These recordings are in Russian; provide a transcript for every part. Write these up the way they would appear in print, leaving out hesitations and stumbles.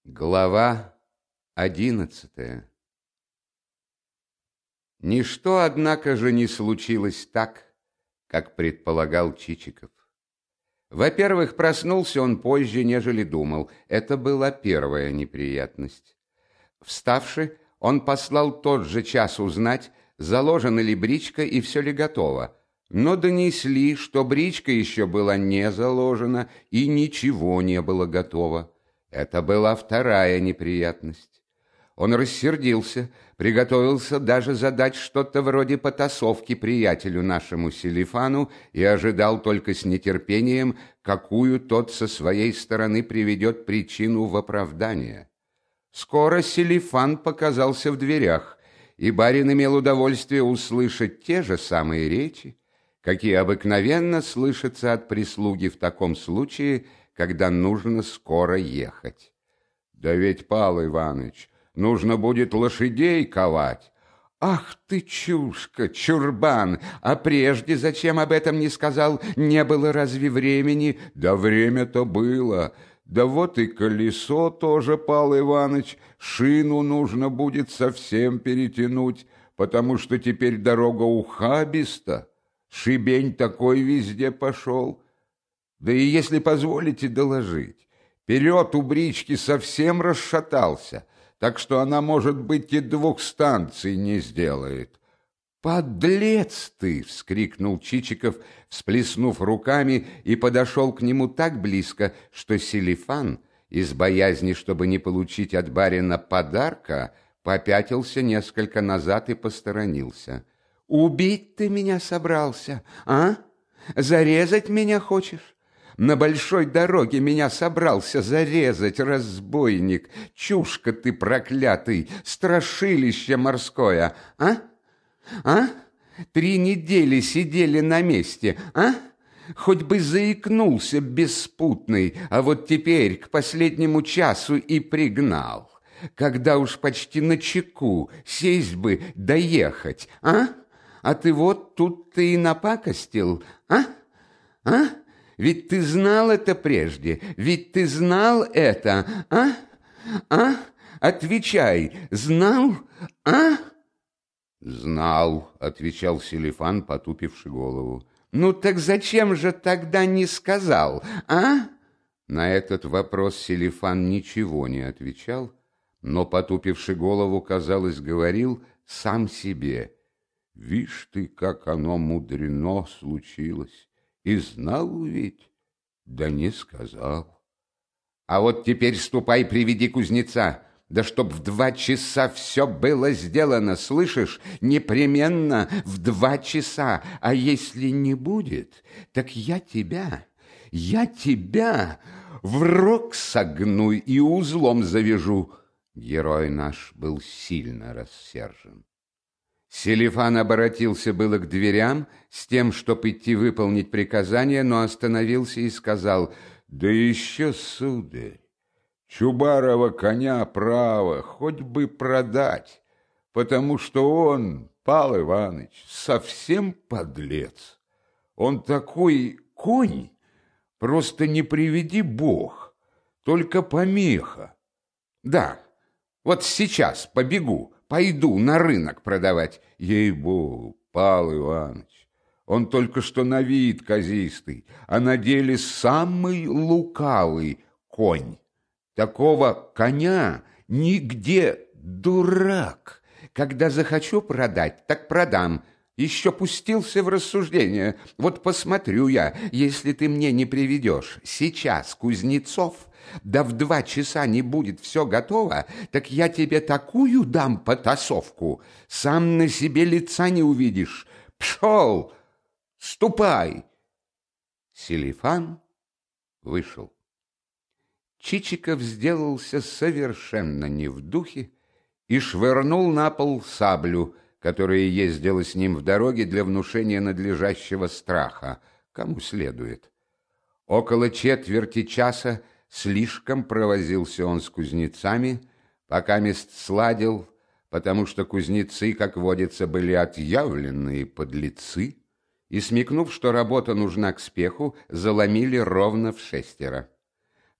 Глава 11. Ничто, однако же, не случилось так, как предполагал Чичиков. Во-первых, проснулся он позже, нежели думал. Это была первая неприятность. Вставши, он послал тот же час узнать, заложена ли бричка и все ли готово. Но донесли, что бричка еще была не заложена и ничего не было готово. Это была вторая неприятность. Он рассердился, приготовился даже задать что-то вроде потасовки приятелю нашему Селифану и ожидал только с нетерпением, какую тот со своей стороны приведет причину в оправдание. Скоро Селифан показался в дверях, и барин имел удовольствие услышать те же самые речи, какие обыкновенно слышатся от прислуги в таком случае, когда нужно скоро ехать. «Да ведь, Пал Иваныч, нужно будет лошадей ковать». «Ах ты, чушка, чурбан! А прежде зачем об этом не сказал? Не было разве времени?» «Да время-то было. Да вот и колесо тоже, Пал Иваныч. Шину нужно будет совсем перетянуть, потому что теперь дорога ухабиста. Шибень такой везде пошел. Да и если позволите доложить, вперед у брички совсем расшатался, так что она, может быть, и 2 станций не сделает». «Подлец ты!» — вскрикнул Чичиков, всплеснув руками, и подошел к нему так близко, что Селифан, из боязни, чтобы не получить от барина подарка, попятился несколько назад и посторонился. «Убить ты меня собрался, а? Зарезать меня хочешь? На большой дороге меня собрался зарезать, разбойник! Чушка ты проклятый, страшилище морское, а? А? 3 недели сидели на месте, а? Хоть бы заикнулся беспутный, а вот теперь к последнему часу и пригнал. Когда уж почти на чеку, сесть бы, доехать, а? А ты вот тут ты и напакостил, а? А? Ведь ты знал это прежде, ведь ты знал это, а? А? Отвечай, знал, а?» «Знал», — отвечал Селифан, потупивши голову. «Ну так зачем же тогда не сказал, а?» На этот вопрос Селифан ничего не отвечал, но, потупивши голову, казалось, говорил сам себе: «Вишь ты, как оно мудрено случилось! И знал ведь, да не сказал». «А вот теперь ступай, приведи кузнеца, да чтоб в 2 часа все было сделано, слышишь? Непременно в 2 часа, а если не будет, так я тебя в рог согну и узлом завяжу». Герой наш был сильно рассержен. Селифан обратился было к дверям с тем, чтоб идти выполнить приказание, но остановился и сказал: «Да еще, сударь, Чубарова коня право хоть бы продать, потому что он, Пал Иваныч, совсем подлец. Он такой конь, просто не приведи Бог, только помеха. Да, вот сейчас побегу, пойду на рынок продавать. Ей-богу, Пал Иваныч, он только что на вид казистый, а на деле самый лукавый конь. Такого коня нигде, дурак. Когда захочу продать, так продам. Еще пустился в рассуждение. Вот посмотрю я, если ты мне не приведешь сейчас кузнецов, да в 2 часа не будет все готово, так я тебе такую дам потасовку, сам на себе лица не увидишь. Пшел, ступай!» Селифан вышел. Чичиков сделался совершенно не в духе и швырнул на пол саблю, которая ездила с ним в дороге для внушения надлежащего страха, кому следует. Около четверти часа слишком провозился он с кузнецами, пока мест сладил, потому что кузнецы, как водится, были отъявленные подлецы, и, смекнув, что работа нужна к спеху, заломили ровно в 6.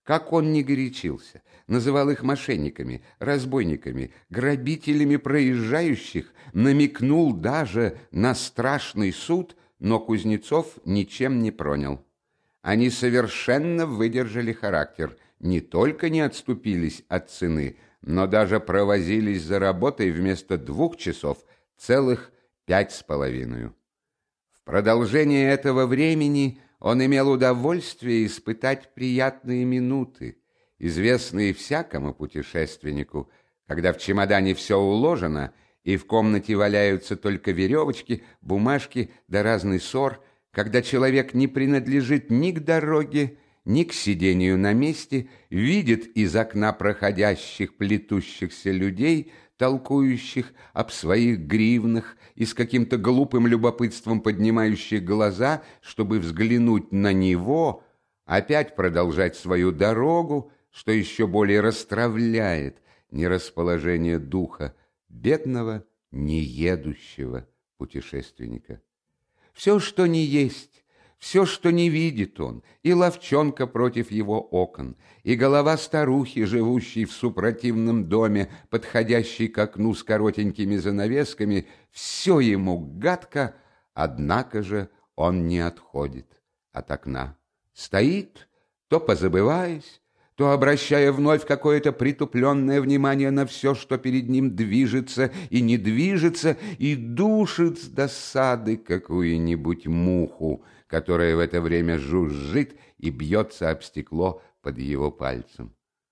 Как он не горячился, называл их мошенниками, разбойниками, грабителями проезжающих, намекнул даже на страшный суд, но Кузнецов ничем не пронял. Они совершенно выдержали характер, не только не отступились от цены, но даже провозились за работой вместо 2 часов целых 5,5. В продолжение этого времени он имел удовольствие испытать приятные минуты, известные всякому путешественнику, когда в чемодане все уложено, и в комнате валяются только веревочки, бумажки да разный ссор, когда человек не принадлежит ни к дороге, ни к сидению на месте, видит из окна проходящих плетущихся людей, толкующих об своих гривнах и с каким-то глупым любопытством поднимающих глаза, чтобы взглянуть на него, опять продолжать свою дорогу, что еще более расстравляет нерасположение духа бедного, неедущего путешественника. Все, что не есть, все, что не видит он, и ловчонка против его окон, и голова старухи, живущей в супротивном доме, подходящей к окну с коротенькими занавесками, все ему гадко, однако же он не отходит от окна. Стоит, то позабываясь, то обращая вновь какое-то притупленное внимание на все, что перед ним движется и не движется, и душит с досады какую-нибудь муху, которая в это время жужжит и бьется об стекло под его пальцем.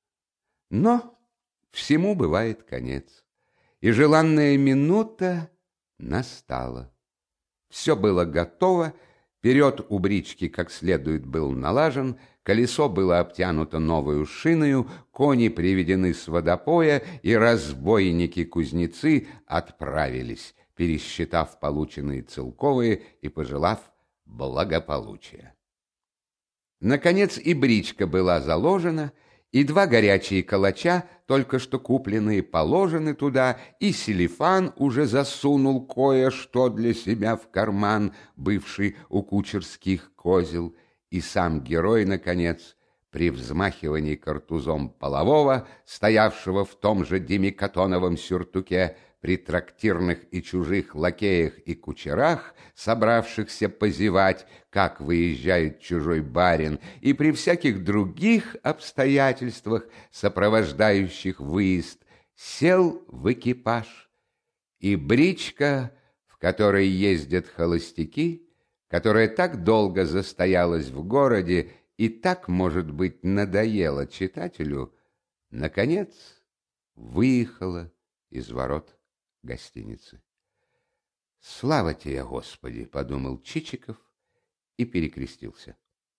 Но всему бывает конец, и желанная минута настала. Все было готово, вперед у брички как следует был налажен, колесо было обтянуто новою шиною, кони приведены с водопоя, и разбойники-кузнецы отправились, пересчитав полученные целковые и пожелав благополучия. Наконец и бричка была заложена, и 2 горячие калача, только что купленные, положены туда, и Селифан уже засунул кое-что для себя в карман, бывший у кучерских козел, и сам герой, наконец, при взмахивании картузом полового, стоявшего в том же демикатоновом сюртуке, при трактирных и чужих лакеях и кучерах, собравшихся позевать, как выезжает чужой барин, и при всяких других обстоятельствах, сопровождающих выезд, сел в экипаж. И бричка, в которой ездят холостяки, которая так долго застоялась в городе и так, может быть, надоела читателю, наконец выехала из ворот гостиницы. «Слава тебе, Господи!» — подумал Чичиков и перекрестился.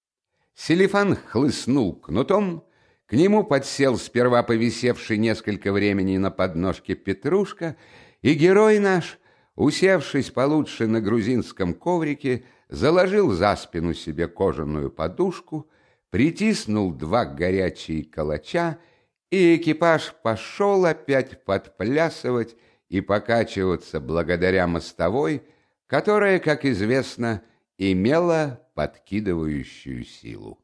Селифан хлыстнул кнутом, к нему подсел сперва повисевший несколько времени на подножке Петрушка, и герой наш, усевшись получше на грузинском коврике, заложил за спину себе кожаную подушку, притиснул 2 горячие калача, и экипаж пошел опять подплясывать и покачиваться благодаря мостовой, которая, как известно, имела подкидывающую силу.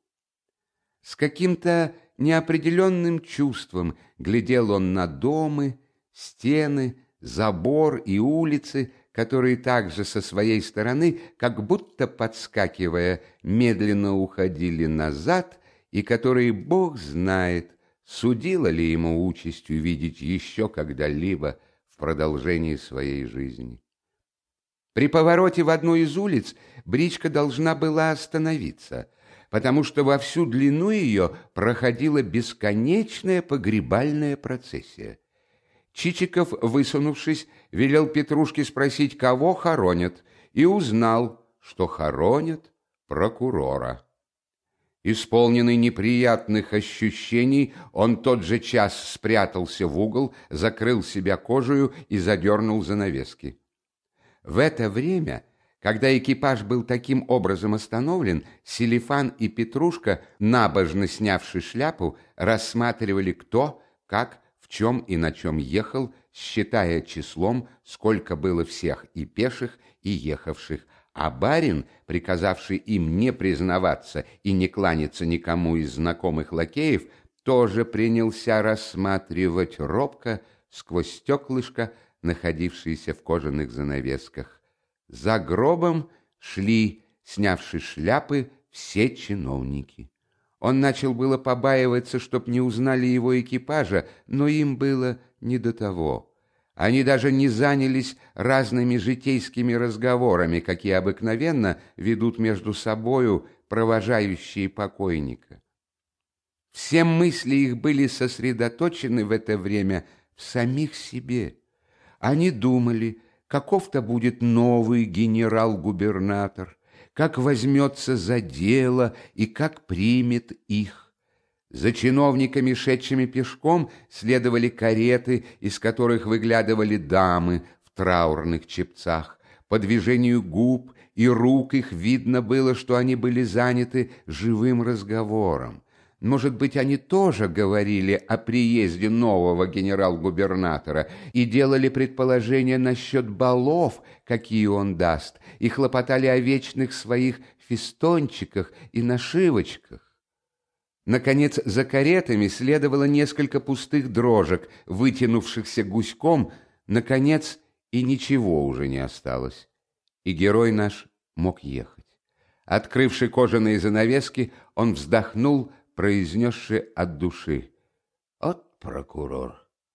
С каким-то неопределенным чувством глядел он на дома, стены, забор и улицы, которые также со своей стороны, как будто подскакивая, медленно уходили назад, и которые, Бог знает, судила ли ему участь увидеть еще когда-либо в продолжении своей жизни. При повороте в одну из улиц бричка должна была остановиться, потому что во всю длину ее проходила бесконечная погребальная процессия. Чичиков, высунувшись, велел Петрушке спросить, кого хоронят, и узнал, что хоронят прокурора. Исполненный неприятных ощущений, он тот же час спрятался в угол, закрыл себя кожею и задернул занавески. В это время, когда экипаж был таким образом остановлен, Селифан и Петрушка, набожно снявши шляпу, рассматривали, кто, как, в чем и на чем ехал, считая числом, сколько было всех и пеших, и ехавших, а барин, приказавший им не признаваться и не кланяться никому из знакомых лакеев, тоже принялся рассматривать робко сквозь стеклышко, находившиеся в кожаных занавесках. За гробом шли, снявши шляпы, все чиновники. Он начал было побаиваться, чтоб не узнали его экипажа, но им было не до того. Они даже не занялись разными житейскими разговорами, какие обыкновенно ведут между собою провожающие покойника. Все мысли их были сосредоточены в это время в самих себе. Они думали, каков-то будет новый генерал-губернатор, как возьмется за дело и как примет их. За чиновниками, шедшими пешком, следовали кареты, из которых выглядывали дамы в траурных чепцах. По движению губ и рук их видно было, что они были заняты живым разговором. Может быть, они тоже говорили о приезде нового генерал-губернатора и делали предположения насчет балов, какие он даст, и хлопотали о вечных своих фестончиках и нашивочках. Наконец, за каретами следовало несколько пустых дрожек, вытянувшихся гуськом. Наконец, и ничего уже не осталось. И герой наш мог ехать. Открывши кожаные занавески, он вздохнул, произнесши от души: «От прокурор!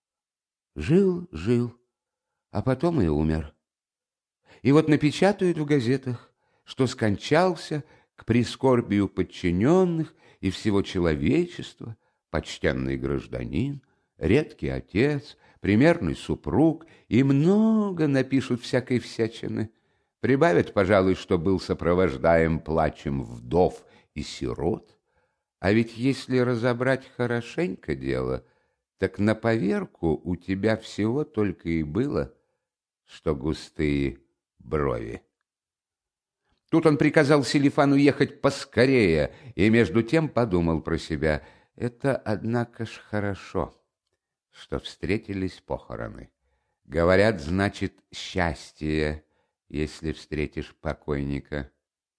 Жил, а потом и умер. И вот напечатают в газетах, что скончался к прискорбию подчиненных и всего человечества, почтенный гражданин, редкий отец, примерный супруг, и много напишут всякой всячины. Прибавят, пожалуй, что был сопровождаем плачем вдов и сирот. А ведь если разобрать хорошенько дело, так на поверку у тебя всего только и было, что густые брови». Тут он приказал Селифану ехать поскорее, и между тем подумал про себя: это, однако ж, хорошо, что встретились похороны. Говорят, значит, счастье, если встретишь покойника.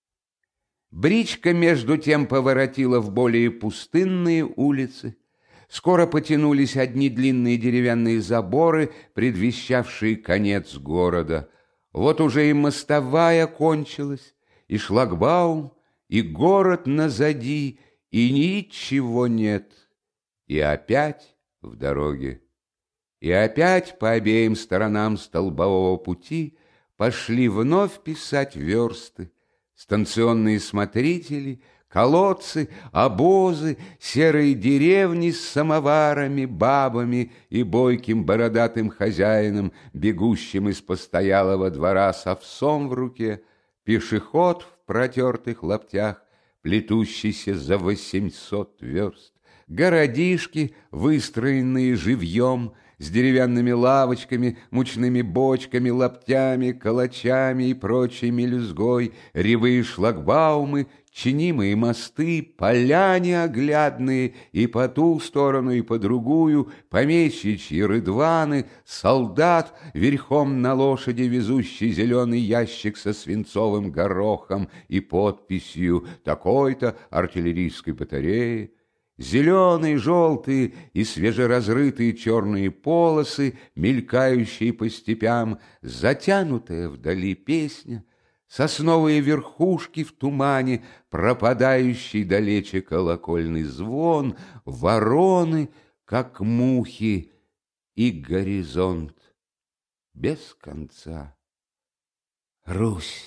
Бричка между тем поворотила в более пустынные улицы. Скоро потянулись одни длинные деревянные заборы, предвещавшие конец города. Вот уже и мостовая кончилась, и шлагбаум, и город назади, и ничего нет. И опять в дороге. И опять по обеим сторонам столбового пути пошли вновь писать версты. Станционные смотрители, колодцы, обозы, серые деревни с самоварами, бабами и бойким бородатым хозяином, бегущим из постоялого двора с овсом в руке, пешеход в протертых лаптях, плетущийся за 800 верст, городишки, выстроенные живьем, с деревянными лавочками, мучными бочками, лаптями, калачами и прочей мелюзгой, ревые шлагбаумы, чинимые мосты, поля неоглядные, и по ту сторону, и по другую, помещичьи рыдваны, солдат, верхом на лошади, везущий зеленый ящик со свинцовым горохом и подписью такой-то артиллерийской батареи, зеленые, желтые и свежеразрытые черные полосы, мелькающие по степям, затянутая вдали песня, сосновые верхушки в тумане, пропадающий далече колокольный звон, вороны, как мухи, и горизонт без конца. Русь,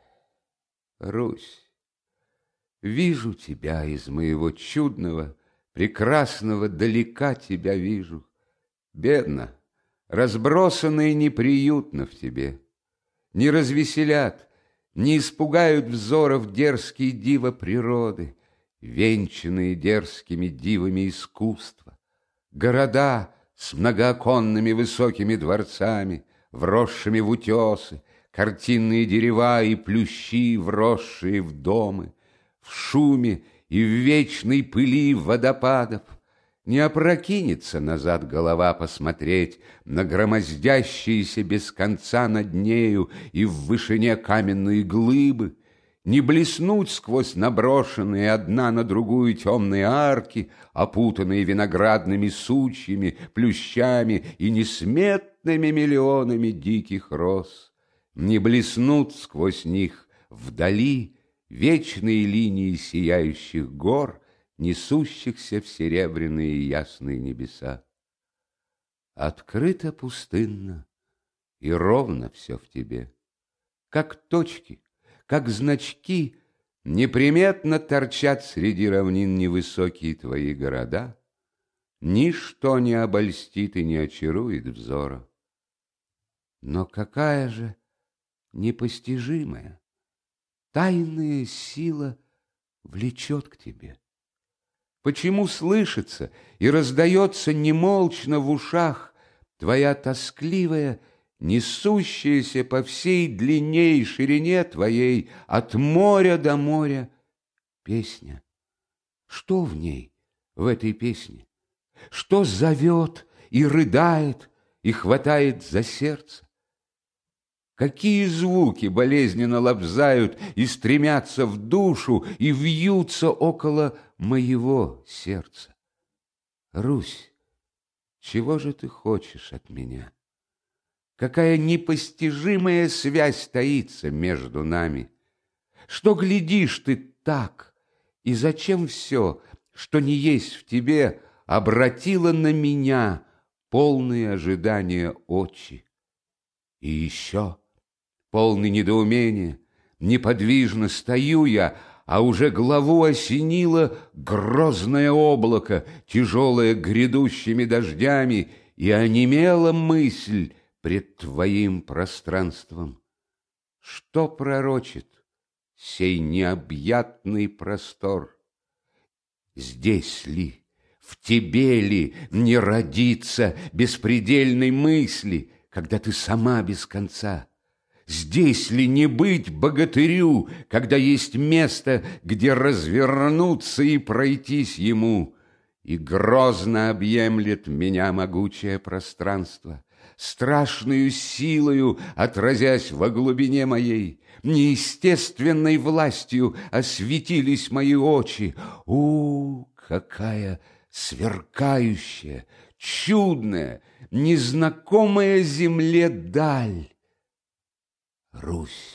Русь, вижу тебя из моего чудного, прекрасного далека тебя вижу. Бедно, разбросанно и неприютно в тебе. Не развеселят, не испугают взоров дерзкие дива природы, венчанные дерзкими дивами искусства. Города с многооконными высокими дворцами, вросшими в утесы, картинные дерева и плющи, вросшие в домы, в шуме и в вечной пыли водопадов. Не опрокинется назад голова посмотреть на громоздящиеся без конца над нею и в вышине каменные глыбы, не блеснуть сквозь наброшенные одна на другую темные арки, опутанные виноградными сучьями, плющами и несметными миллионами диких роз, не блеснут сквозь них вдали вечные линии сияющих гор, несущихся в серебряные ясные небеса. Открыто пустынно и ровно все в тебе, как точки, как значки, неприметно торчат среди равнин невысокие твои города, ничто не обольстит и не очарует взора. Но какая же непостижимая, тайная сила влечет к тебе? Почему слышится и раздается немолчно в ушах твоя тоскливая, несущаяся по всей длине и ширине твоей от моря до моря песня? Что в ней, в этой песне? Что зовет и рыдает и хватает за сердце? Какие звуки болезненно лобзают и стремятся в душу и вьются около моего сердца? Русь, чего же ты хочешь от меня? Какая непостижимая связь таится между нами? Что глядишь ты так, и зачем все, что не есть в тебе, обратило на меня полные ожидания очи? И еще, полный недоумения, неподвижно стою я, а уже главу осенило грозное облако, тяжелое грядущими дождями, и онемела мысль пред твоим пространством. Что пророчит сей необъятный простор? Здесь ли, в тебе ли не родится беспредельной мысли, когда ты сама без конца? Здесь ли не быть богатырю, когда есть место, где развернуться и пройтись ему? И грозно объемлет меня могучее пространство, страшную силою отразясь во глубине моей, неестественной властью осветились мои очи. Какая сверкающая, чудная, незнакомая земле даль! Русь!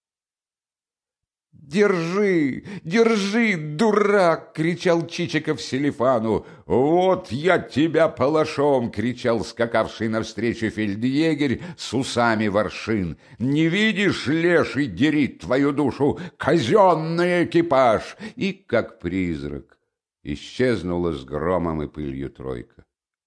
«Держи, держи, дурак!» — кричал Чичиков Селифану. «Вот я тебя палашом!» — кричал скакавший навстречу фельдъегерь с усами воршин. «Не видишь, леший дерит твою душу, казенный экипаж!» И, как призрак, исчезнула с громом и пылью тройка.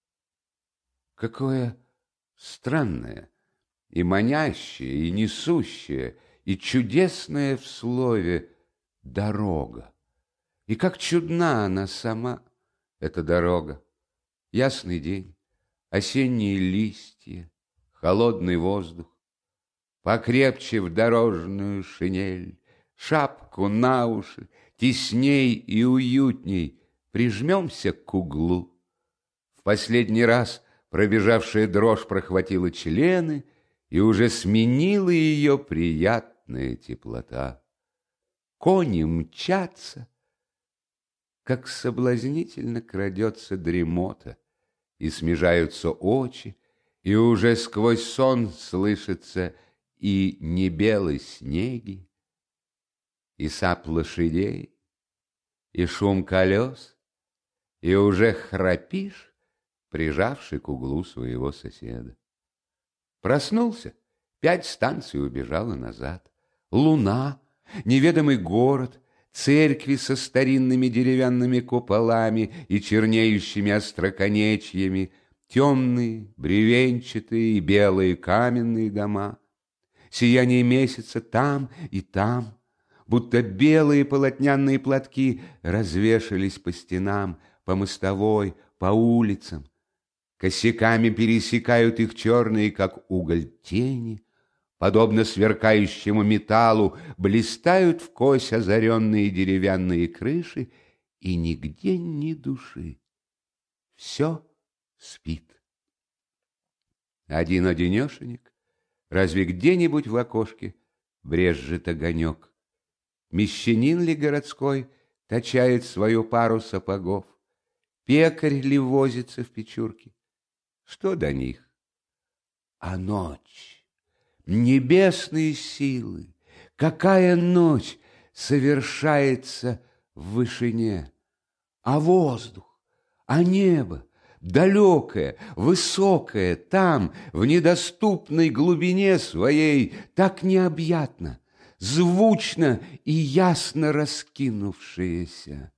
Какое странное и манящее, и несущее, и чудесная в слове дорога. И как чудна она сама, эта дорога. Ясный день, осенние листья, холодный воздух. Покрепче в дорожную шинель, шапку на уши, тесней и уютней прижмемся к углу. В последний раз пробежавшая дрожь прохватила члены, и уже сменила ее приятная теплота. Кони мчатся, как соблазнительно крадется дремота, и смежаются очи, и уже сквозь сон слышится и не белой снеги, и сап лошадей, и шум колес, и уже храпишь, прижавший к углу своего соседа. Проснулся, 5 станций убежала назад. Луна, неведомый город, церкви со старинными деревянными куполами и чернеющими остроконечьями, темные, бревенчатые и белые каменные дома, сияние месяца там и там, будто белые полотняные платки развешались по стенам, по мостовой, по улицам. Косяками пересекают их черные, как уголь, тени, подобно сверкающему металлу, блистают вкось озаренные деревянные крыши, и нигде ни души. все спит. Один-одинешенек, разве где-нибудь в окошке брезжит огонек? Мещанин ли городской точает свою пару сапогов? Пекарь ли возится в печурке? Что до них? А ночь, небесные силы, какая ночь совершается в вышине! А воздух, а небо, далекое, высокое, там, в недоступной глубине своей, так необъятно, звучно и ясно раскинувшееся.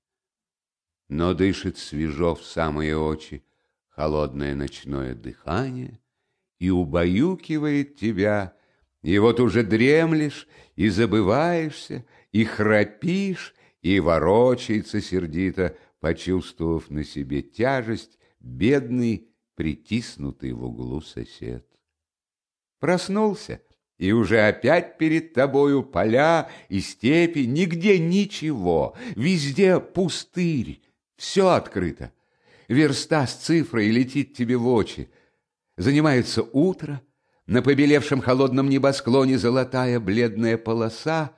Но дышит свежо в самые очи холодное ночное дыхание и убаюкивает тебя, и вот уже дремлешь, и забываешься, и храпишь, и ворочается сердито, почувствовав на себе тяжесть, бедный, притиснутый в углу сосед. Проснулся, и уже опять перед тобою поля и степи, нигде ничего, везде пустырь, все открыто. Верста с цифрой летит тебе в очи. Занимается утро, на побелевшем холодном небосклоне золотая бледная полоса,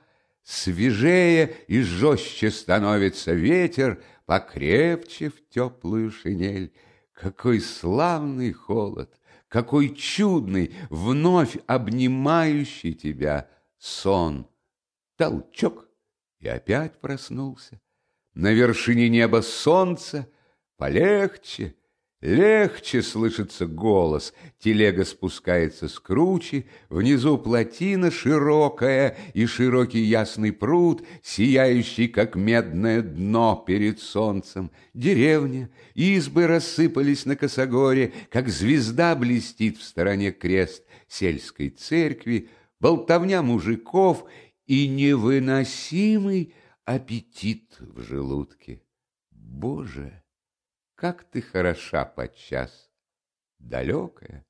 свежее и жестче становится ветер, покрепче в теплую шинель. Какой славный холод, какой чудный, вновь обнимающий тебя сон. Толчок, и опять проснулся. На вершине неба солнце, полегче, легче слышится голос, телега спускается с кручи, внизу плотина широкая и широкий ясный пруд, сияющий, как медное дно перед солнцем. Деревня, избы рассыпались на косогоре, как звезда блестит в стороне крест сельской церкви, болтовня мужиков и невыносимый аппетит в желудке. Боже! Как ты хороша подчас, далекая,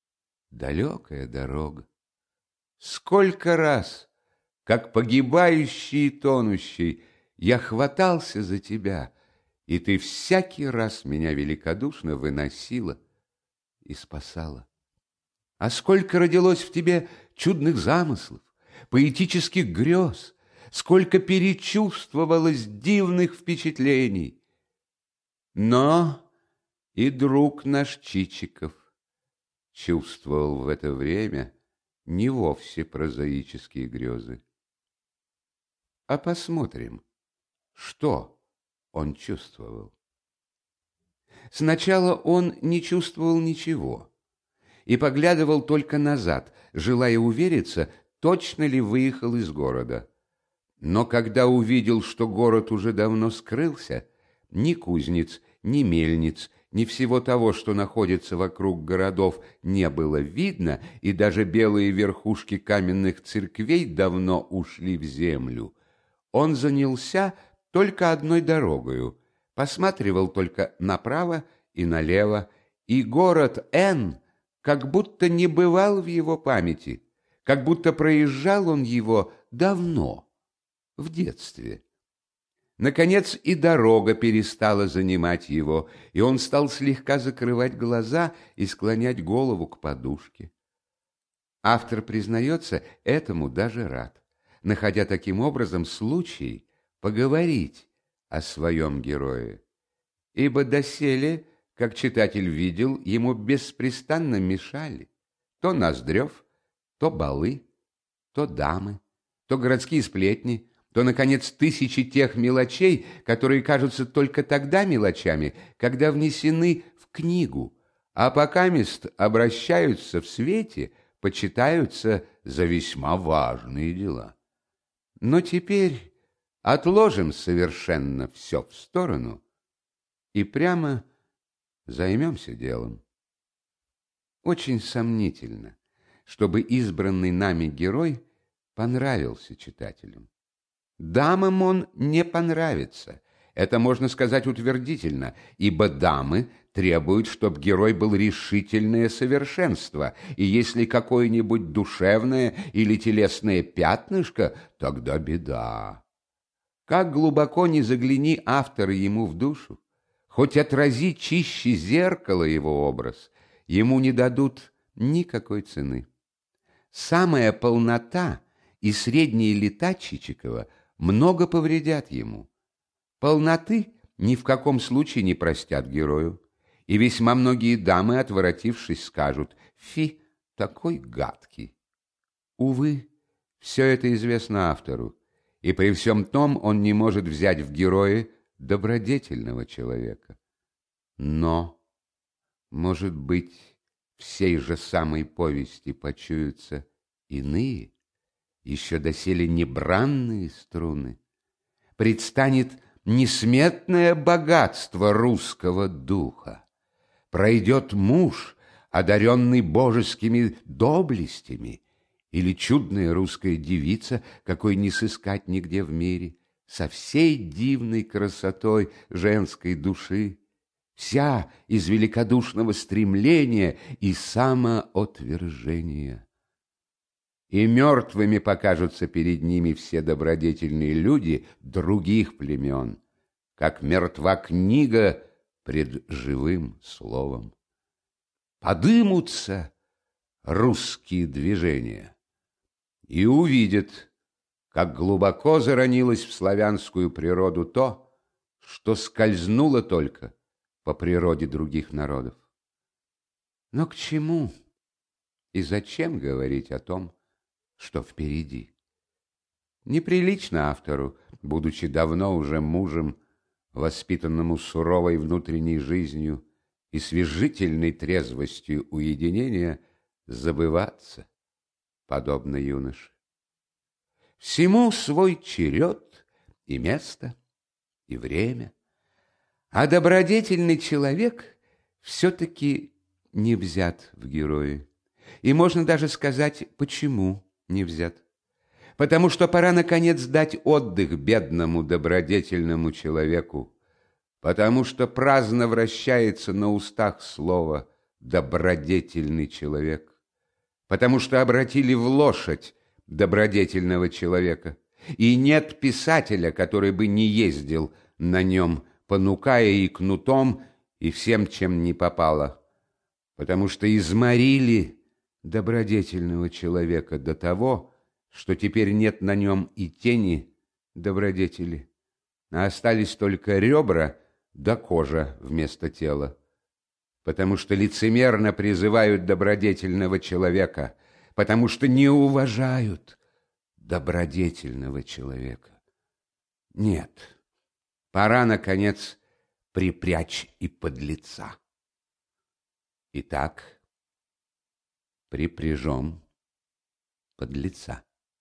далекая дорога. Сколько раз, как погибающий и тонущий, я хватался за тебя, и ты всякий раз меня великодушно выносила и спасала. А сколько родилось в тебе чудных замыслов, поэтических грез, сколько перечувствовалось дивных впечатлений. Но и друг наш Чичиков чувствовал в это время не вовсе прозаические грезы. А посмотрим, что он чувствовал. Сначала он не чувствовал ничего и поглядывал только назад, желая увериться, точно ли выехал из города. Но когда увидел, что город уже давно скрылся, ни кузнец, ни мельниц, ни всего того, что находится вокруг городов, не было видно, и даже белые верхушки каменных церквей давно ушли в землю. Он занялся только одной дорогою, посматривал только направо и налево, и город Н как будто не бывал в его памяти, как будто проезжал он его давно, в детстве. Наконец и дорога перестала занимать его, и он стал слегка закрывать глаза и склонять голову к подушке. Автор признается, этому даже рад, находя таким образом случай поговорить о своем герое. Ибо доселе, как читатель видел, ему беспрестанно мешали то Ноздрев, то балы, то дамы, то городские сплетни, то, наконец, тысячи тех мелочей, которые кажутся только тогда мелочами, когда внесены в книгу, а покамест обращаются в свете, почитаются за весьма важные дела. Но теперь отложим совершенно все в сторону и прямо займемся делом. Очень сомнительно, чтобы избранный нами герой понравился читателям. Дамам он не понравится, это можно сказать утвердительно, ибо дамы требуют, чтобы герой был решительное совершенство, и если какое-нибудь душевное или телесное пятнышко, тогда беда. Как глубоко ни загляни автор ему в душу, хоть отрази чище зеркало его образ, ему не дадут никакой цены. Самая полнота и средние лета Чичикова много повредят ему. Полноты ни в каком случае не простят герою, и весьма многие дамы, отворотившись, скажут: «Фи, такой гадкий». Увы, все это известно автору, и при всем том он не может взять в герои добродетельного человека. Но, может быть, в сей же самой повести почуются иные, еще доселе небранные струны. Предстанет несметное богатство русского духа. Пройдет муж, одаренный божескими доблестями, или чудная русская девица, какой не сыскать нигде в мире, со всей дивной красотой женской души, вся из великодушного стремления и самоотвержения. И мертвыми покажутся перед ними все добродетельные люди других племен, как мертва книга пред живым словом. Подымутся русские движения и увидят, как глубоко заронилось в славянскую природу то, что скользнуло только по природе других народов. Но к чему и зачем говорить о том, что впереди? Неприлично автору, будучи давно уже мужем, воспитанному суровой внутренней жизнью и свежительной трезвостью уединения, забываться, подобно юноше. Всему свой черед и место, и время, а добродетельный человек все-таки не взят в герои. И можно даже сказать, почему не взят. Потому что пора, наконец, дать отдых бедному добродетельному человеку, потому что праздно вращается на устах слово «добродетельный человек», потому что обратили в лошадь добродетельного человека, и нет писателя, который бы не ездил на нем, понукая и кнутом, и всем, чем не попало, потому что изморили добродетельного человека до того, что теперь нет на нем и тени добродетели, а остались только ребра да кожа вместо тела, потому что лицемерно призывают добродетельного человека, потому что не уважают добродетельного человека. Нет, пора, наконец, припрячь и подлеца. Итак, припряжем подлеца.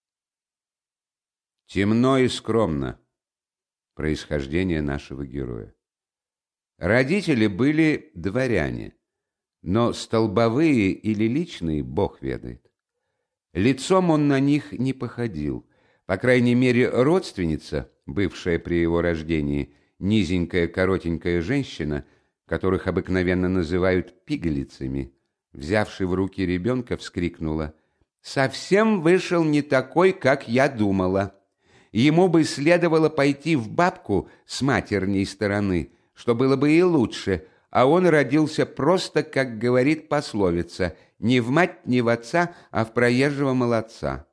Темно и скромно происхождение нашего героя. Родители были дворяне, но столбовые или личные Бог ведает. Лицом он на них не походил. По крайней мере, родственница, бывшая при его рождении, низенькая коротенькая женщина, которых обыкновенно называют пигалицами, взявши в руки ребенка, вскрикнула: «Совсем вышел не такой, как я думала. Ему бы следовало пойти в бабку с матерней стороны, что было бы и лучше, а он родился просто, как говорит пословица, не в мать, не в отца, а в проезжего молодца».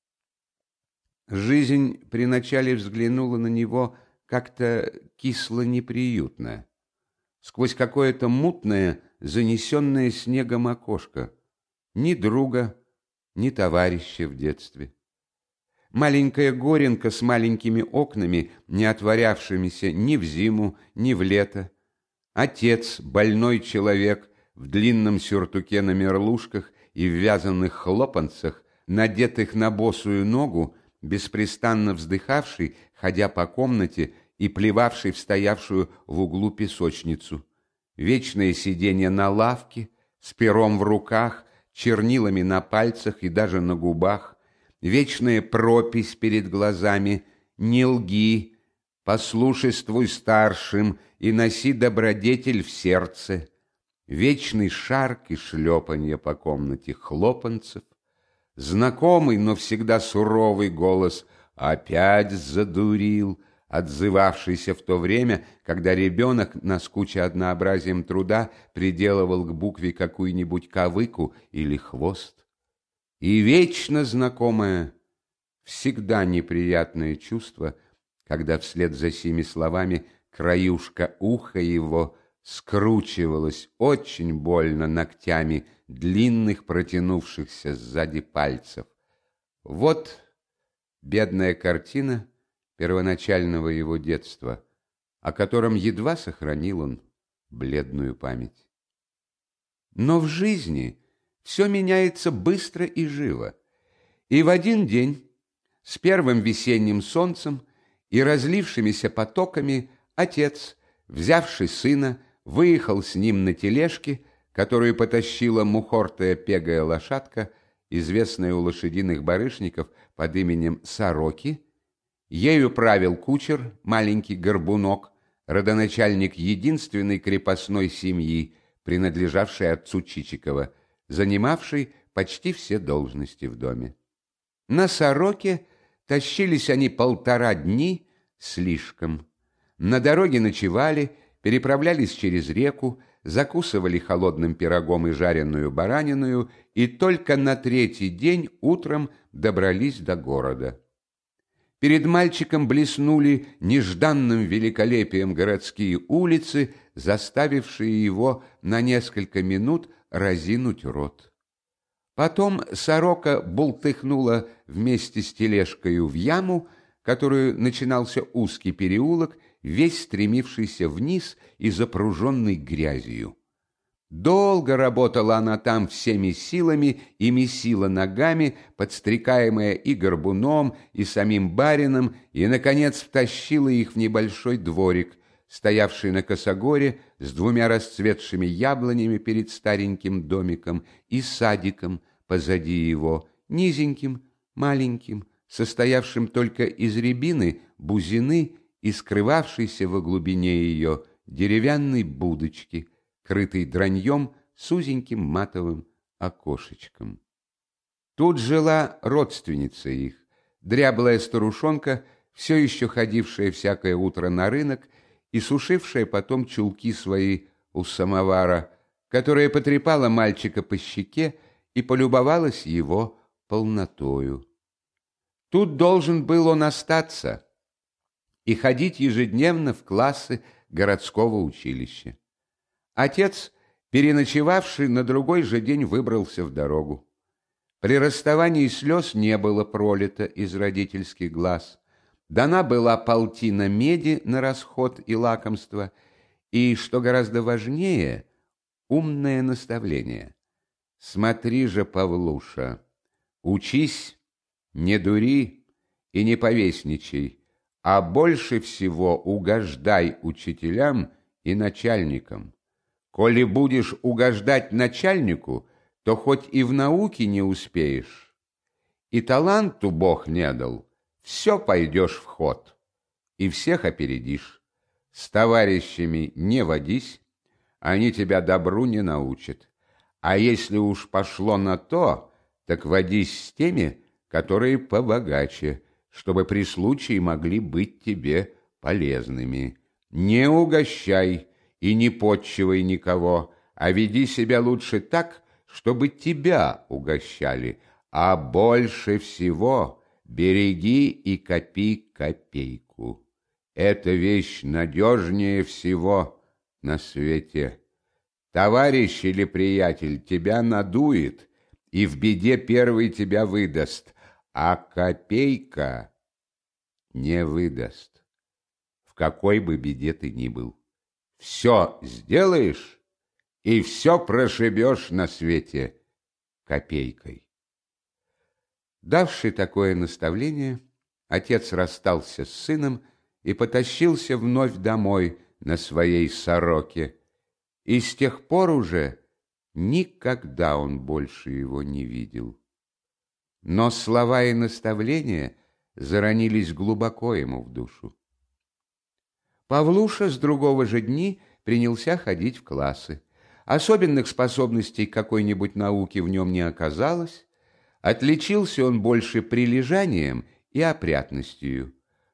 Жизнь при начале взглянула на него как-то кисло-неприютно, сквозь какое-то мутное, занесенное снегом окошко. Ни друга, ни товарища в детстве. Маленькая горенка с маленькими окнами, не отворявшимися ни в зиму, ни в лето. Отец, больной человек, в длинном сюртуке на мерлушках и в вязаных хлопанцах, надетых на босую ногу, беспрестанно вздыхавший, ходя по комнате и плевавший в стоявшую в углу песочницу. Вечное сидение на лавке, с пером в руках, чернилами на пальцах и даже на губах, вечная пропись перед глазами: «Не лги, послушествуй старшим и носи добродетель в сердце», вечный шарк и шлепанье по комнате хлопанцев, знакомый, но всегда суровый голос: «Опять задурил, отзывавшийся в то время, когда ребенок, наскуча однообразием труда, приделывал к букве какую-нибудь кавыку или хвост. И вечно знакомое, всегда неприятное чувство, когда вслед за сими словами краюшка уха его скручивалась очень больно ногтями длинных протянувшихся сзади пальцев. Вот бедная картина первоначального его детства, о котором едва сохранил он бледную память. Но в жизни все меняется быстро и живо, и в один день с первым весенним солнцем и разлившимися потоками отец, взявший сына, выехал с ним на тележке, которую потащила мухортая пегая лошадка, известная у лошадиных барышников под именем Сороки. Ею правил кучер, маленький Горбунок, родоначальник единственной крепостной семьи, принадлежавшей отцу Чичикова, занимавшей почти все должности в доме. На Сороке тащились они 1,5 дня слишком. На дороге ночевали, переправлялись через реку, закусывали холодным пирогом и жареную баранину, и только на 3-й день утром добрались до города. Перед мальчиком блеснули нежданным великолепием городские улицы, заставившие его на несколько минут разинуть рот. Потом Сорока бултыхнула вместе с тележкою в яму, которую начинался узкий переулок, весь стремившийся вниз и запруженный грязью. Долго работала она там всеми силами и месила ногами, подстрекаемая и горбуном, и самим барином, и, наконец, втащила их в небольшой дворик, стоявший на косогоре с 2 расцветшими яблонями перед стареньким домиком и садиком позади его, низеньким, маленьким, состоявшим только из рябины, бузины и скрывавшейся во глубине ее деревянной будочки, крытой драньем с узеньким матовым окошечком. Тут жила родственница их, дряблая старушонка, все еще ходившая всякое утро на рынок и сушившая потом чулки свои у самовара, которая потрепала мальчика по щеке и полюбовалась его полнотою. Тут должен был он остаться и ходить ежедневно в классы городского училища. Отец, переночевавший, на другой же день выбрался в дорогу. При расставании слез не было пролито из родительских глаз. Дана была 1/2 меди на расход и лакомство, и, что гораздо важнее, умное наставление. Смотри же, Павлуша, учись, не дури и не повесничай, а больше всего угождай учителям и начальникам. Коли будешь угождать начальнику, то хоть и в науке не успеешь. И таланту Бог не дал, все пойдешь в ход, и всех опередишь. С товарищами не водись, они тебя добру не научат. А если уж пошло на то, так водись с теми, которые побогаче, чтобы при случае могли быть тебе полезными. Не угощай и не подчивай никого, а веди себя лучше так, чтобы тебя угощали, а больше всего береги и копи копейку. Эта вещь надежнее всего на свете. Товарищ или приятель тебя надует и в беде первый тебя выдаст, а копейка не выдаст, в какой бы беде ты ни был. Все сделаешь и все прошибешь на свете копейкой. Давший такое наставление, отец расстался с сыном и потащился вновь домой на своей сороке, и с тех пор уже никогда он больше его не видел. Но слова и наставления заронились глубоко ему в душу. Павлуша с другого же дни принялся ходить в классы. Особенных способностей к какой-нибудь науке в нем не оказалось. Отличился он больше прилежанием и опрятностью.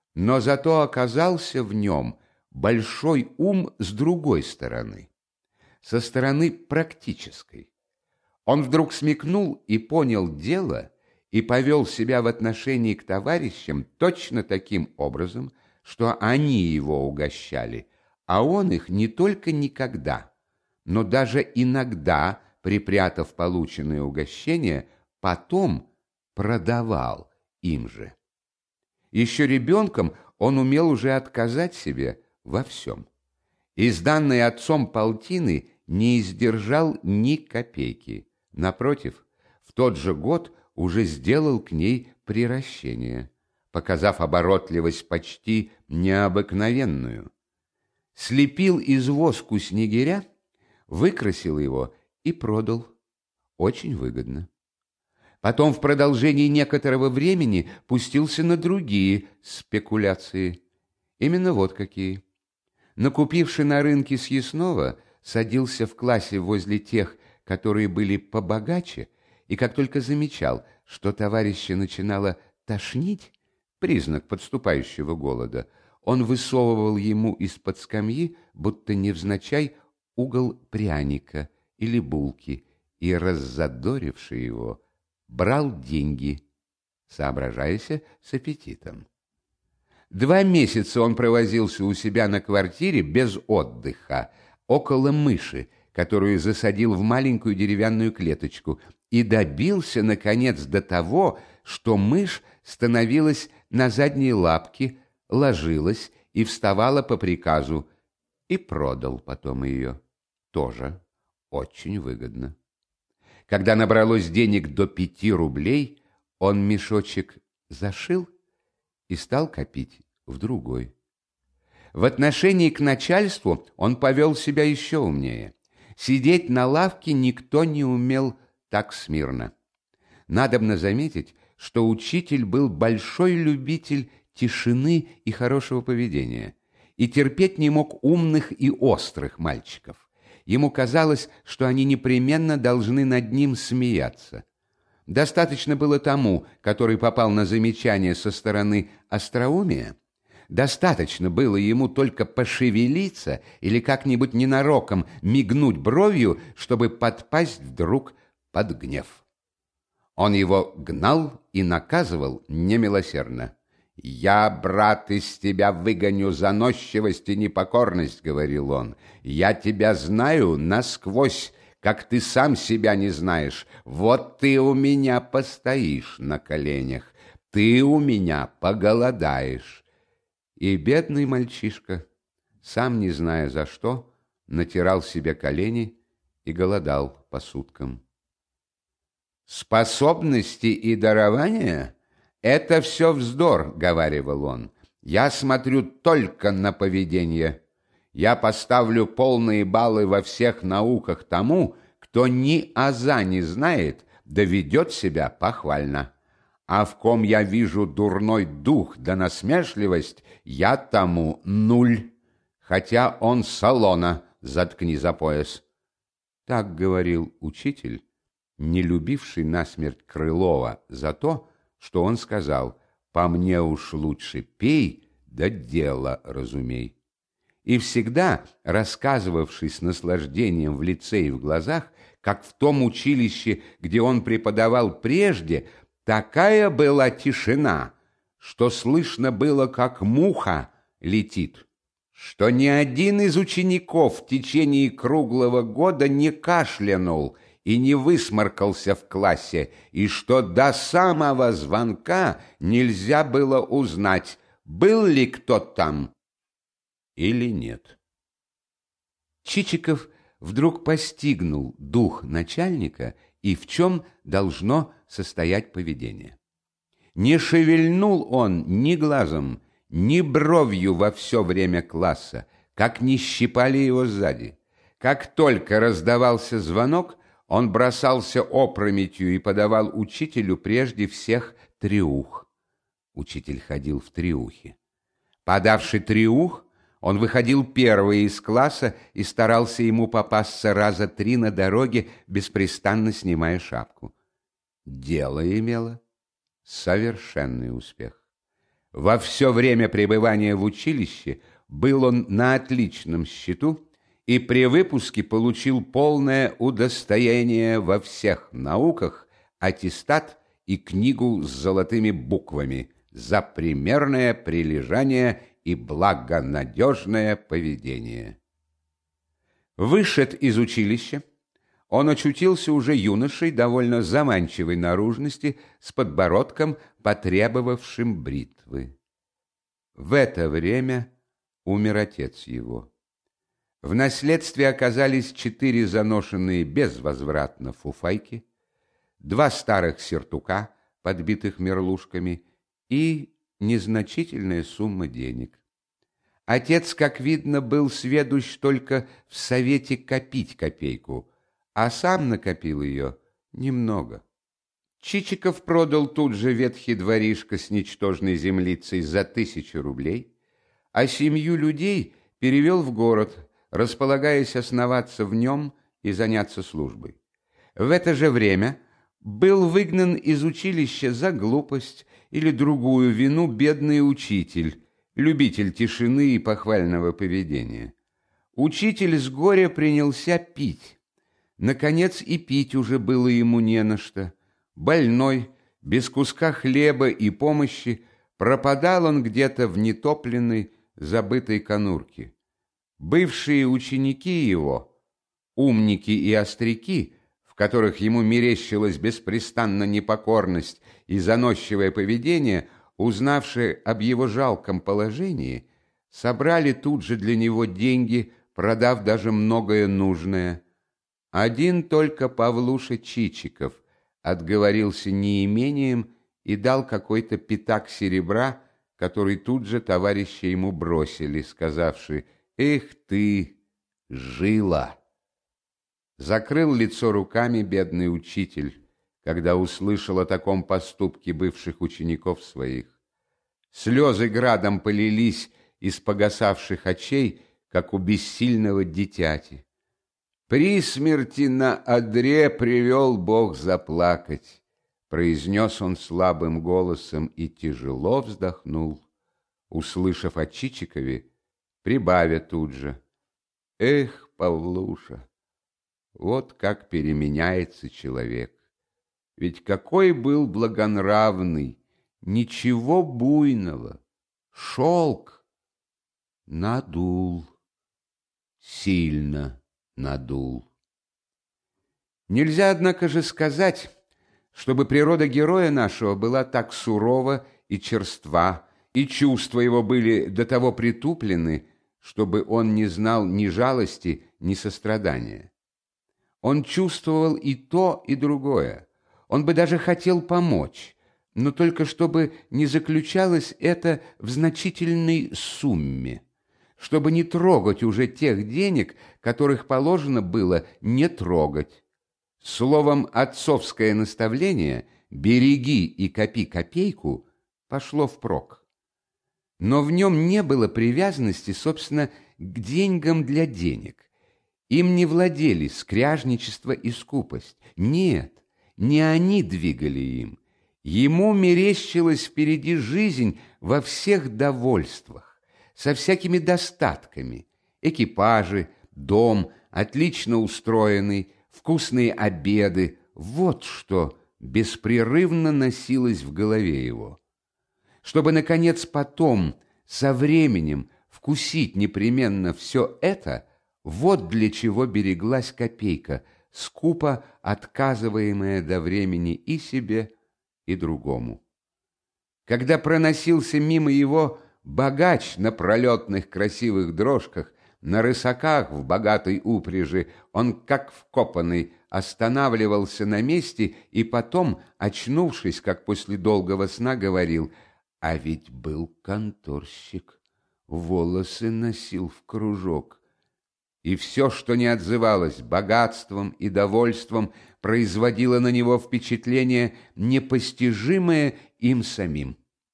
но зато оказался в нем большой ум с другой стороны, со стороны практической. Он вдруг смекнул и понял дело и повел себя в отношении к товарищам точно таким образом, что они его угощали, а он их не только никогда, но даже иногда, припрятав полученные угощения, потом продавал им же. Еще ребенком он умел уже отказать себе во всем. Из данной отцом полтины не издержал ни копейки. Напротив, в тот же год уже сделал к ней приращение, показав оборотливость почти необыкновенную. Слепил из воску снегиря, выкрасил его и продал. Очень выгодно. Потом в продолжении некоторого времени пустился на другие спекуляции. Именно вот какие. Накупивший на рынке съестного, садился в классе возле тех, которые были побогаче, и как только замечал, что товарища начинало тошнить, признак подступающего голода, он высовывал ему из-под скамьи, будто невзначай, угол пряника или булки, и, раззадоривший его, брал деньги, соображаяся с аппетитом. 2 месяца он провозился у себя на квартире без отдыха, около мыши, которую засадил в маленькую деревянную клеточку, и добился, наконец, до того, что мышь становилась на задние лапки, ложилась и вставала по приказу, и продал потом ее. Тоже очень выгодно. Когда набралось денег до 5 рублей, он мешочек зашил и стал копить в другой. В отношении к начальству он повел себя еще умнее. Сидеть на лавке никто не умел так смирно. Надобно заметить, что учитель был большой любитель тишины и хорошего поведения, и терпеть не мог умных и острых мальчиков. Ему казалось, что они непременно должны над ним смеяться. Достаточно было тому, который попал на замечание со стороны остроумия, достаточно было ему только пошевелиться или как-нибудь ненароком мигнуть бровью, чтобы подпасть вдруг под гнев. Он его гнал и наказывал немилосердно. «Я, брат, из тебя выгоню заносчивость и непокорность», — говорил он. «Я тебя знаю насквозь, как ты сам себя не знаешь. Вот ты у меня постоишь на коленях, ты у меня поголодаешь». И бедный мальчишка, сам не зная за что, натирал себе колени и голодал по суткам. «Способности и дарования — это все вздор», — говаривал он. «Я смотрю только на поведение. Я поставлю полные баллы во всех науках тому, кто ни аза не знает, да ведет себя похвально. А в ком я вижу дурной дух да насмешливость, я тому 0, хотя он салона, заткни за пояс». Так говорил учитель, не любивший насмерть Крылова за то, что он сказал: «По мне уж лучше пей, да дело разумей». И всегда рассказывавший с наслаждением в лице и в глазах, как в том училище, где он преподавал прежде, такая была тишина, что слышно было, как муха летит, что ни один из учеников в течение круглого года не кашлянул и не высморкался в классе, и что до самого звонка нельзя было узнать, был ли кто там или нет. Чичиков вдруг постигнул дух начальника и в чем должно состоять поведение. Не шевельнул он ни глазом, ни бровью во все время класса, как не щипали его сзади. Как только раздавался звонок, он бросался опрометью и подавал учителю прежде всех треух. Учитель ходил в треухе. Подавший треух, он выходил первый из класса и старался ему попасться раза 3 на дороге, беспрестанно снимая шапку. Дело имело совершенный успех. Во все время пребывания в училище был он на отличном счету и при выпуске получил полное удостоение во всех науках, аттестат и книгу с золотыми буквами за примерное прилежание и благонадежное поведение. Вышед из училища, он очутился уже юношей довольно заманчивой наружности с подбородком, потребовавшим бритвы. В это время умер отец его. В наследстве оказались 4 заношенные безвозвратно фуфайки, 2 старых сертука, подбитых мерлушками, и незначительная сумма денег. Отец, как видно, был сведущ только в совете копить копейку, а сам накопил ее немного. Чичиков продал тут же ветхий дворишко с ничтожной землицей за 1000 рублей, а 7 людей перевел в город, располагаясь основаться в нем и заняться службой. В это же время был выгнан из училища за глупость или другую вину бедный учитель, любитель тишины и похвального поведения. Учитель с горя принялся пить. Наконец и пить уже было ему не на что. Больной, без куска хлеба и помощи, пропадал он где-то в нетопленной, забытой конурке. Бывшие ученики его, умники и остряки, в которых ему мерещилась беспрестанно непокорность и заносчивое поведение, узнавшие об его жалком положении, собрали тут же для него деньги, продав даже многое нужное. Один только Павлуша Чичиков отговорился неимением и дал какой-то пятак серебра, который тут же товарищи ему бросили, сказавши: «Эх ты, жила!» Закрыл лицо руками бедный учитель, когда услышал о таком поступке бывших учеников своих. Слезы градом полились из погасавших очей, как у бессильного дитяти. «При смерти на одре привел Бог заплакать», — произнес он слабым голосом и тяжело вздохнул, услышав о Чичикове, прибавя тут же: «Эх, Павлуша, вот как переменяется человек! Ведь какой был благонравный, ничего буйного, шелк надул, сильно надул». Нельзя, однако же, сказать, чтобы природа героя нашего была так сурова и черства, и чувства его были до того притуплены, чтобы он не знал ни жалости, ни сострадания. Он чувствовал и то, и другое. Он бы даже хотел помочь, но только чтобы не заключалось это в значительной сумме, чтобы не трогать уже тех денег, которых положено было не трогать. Словом, отцовское наставление «береги и копи копейку» пошло впрок. Но в нем не было привязанности, собственно, к деньгам для денег. Им не владели скряжничество и скупость. Нет, не они двигали им. Ему мерещилась впереди жизнь во всех довольствах, со всякими достатками: экипажи, дом, отлично устроенный, вкусные обеды. Вот что беспрерывно носилось в голове его. Чтобы, наконец, потом, со временем, вкусить непременно все это, вот для чего береглась копейка, скупо отказываемая до времени и себе, и другому. Когда проносился мимо его богач на пролетных красивых дрожках, на рысаках в богатой упряжи, он, как вкопанный, останавливался на месте и потом, очнувшись, как после долгого сна, говорил: «А ведь был конторщик, волосы носил в кружок». И все, что не отзывалось богатством и довольством, производило на него впечатление, непостижимое им самим.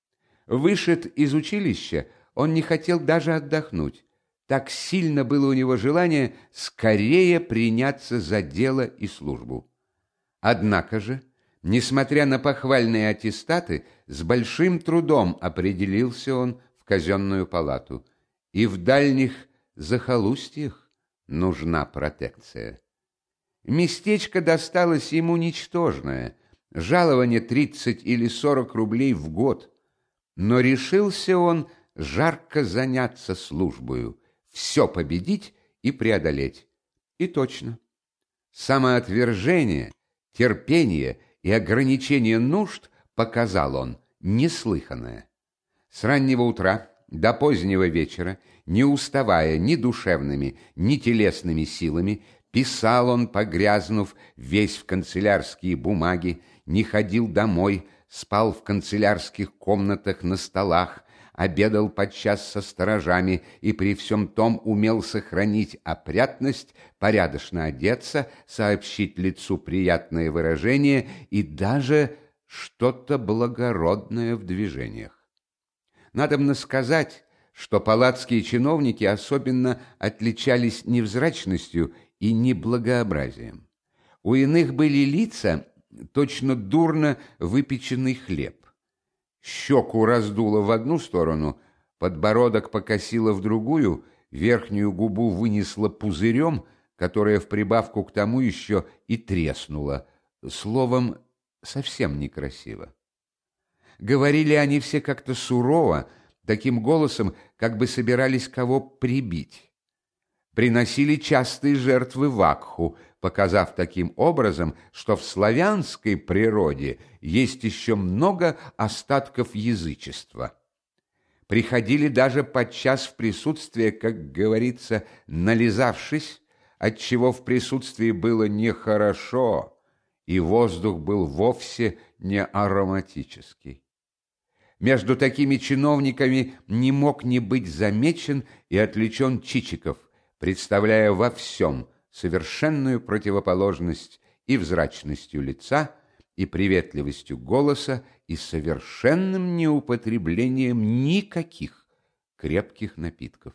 Вышед из училища, он не хотел даже отдохнуть. Так сильно было у него желание скорее приняться за дело и службу. Однако же Несмотря на похвальные аттестаты, с большим трудом определился он в казенную палату, и в дальних захолустьях нужна протекция. Местечко досталось ему ничтожное, жалование 30 или 40 рублей в год, но решился он жарко заняться службою, все победить и преодолеть. И точно. Самоотвержение, терпение и ограничение нужд показал он неслыханное. С раннего утра до позднего вечера, не уставая ни душевными, ни телесными силами, писал он, погрязнув весь в канцелярские бумаги, не ходил домой, спал в канцелярских комнатах на столах, обедал подчас со сторожами и при всем том умел сохранить опрятность, порядочно одеться, сообщить лицу приятное выражение и даже что-то благородное в движениях. Надобно сказать, что палатские чиновники особенно отличались невзрачностью и неблагообразием. У иных были лица точно дурно выпеченный хлеб. Щеку раздуло в одну сторону, подбородок покосило в другую, верхнюю губу вынесло пузырем, которая в прибавку к тому еще и треснула. Словом, совсем некрасиво. Говорили они все как-то сурово, таким голосом, как бы собирались кого прибить. Приносили частые жертвы вакху, показав таким образом, что в славянской природе есть еще много остатков язычества. Приходили даже подчас в присутствие, как говорится, нализавшись, отчего в присутствии было нехорошо, и воздух был вовсе не ароматический. Между такими чиновниками не мог не быть замечен и отвлечен Чичиков, представляя во всем совершенную противоположность и взрачностью лица, и приветливостью голоса, и совершенным неупотреблением никаких крепких напитков.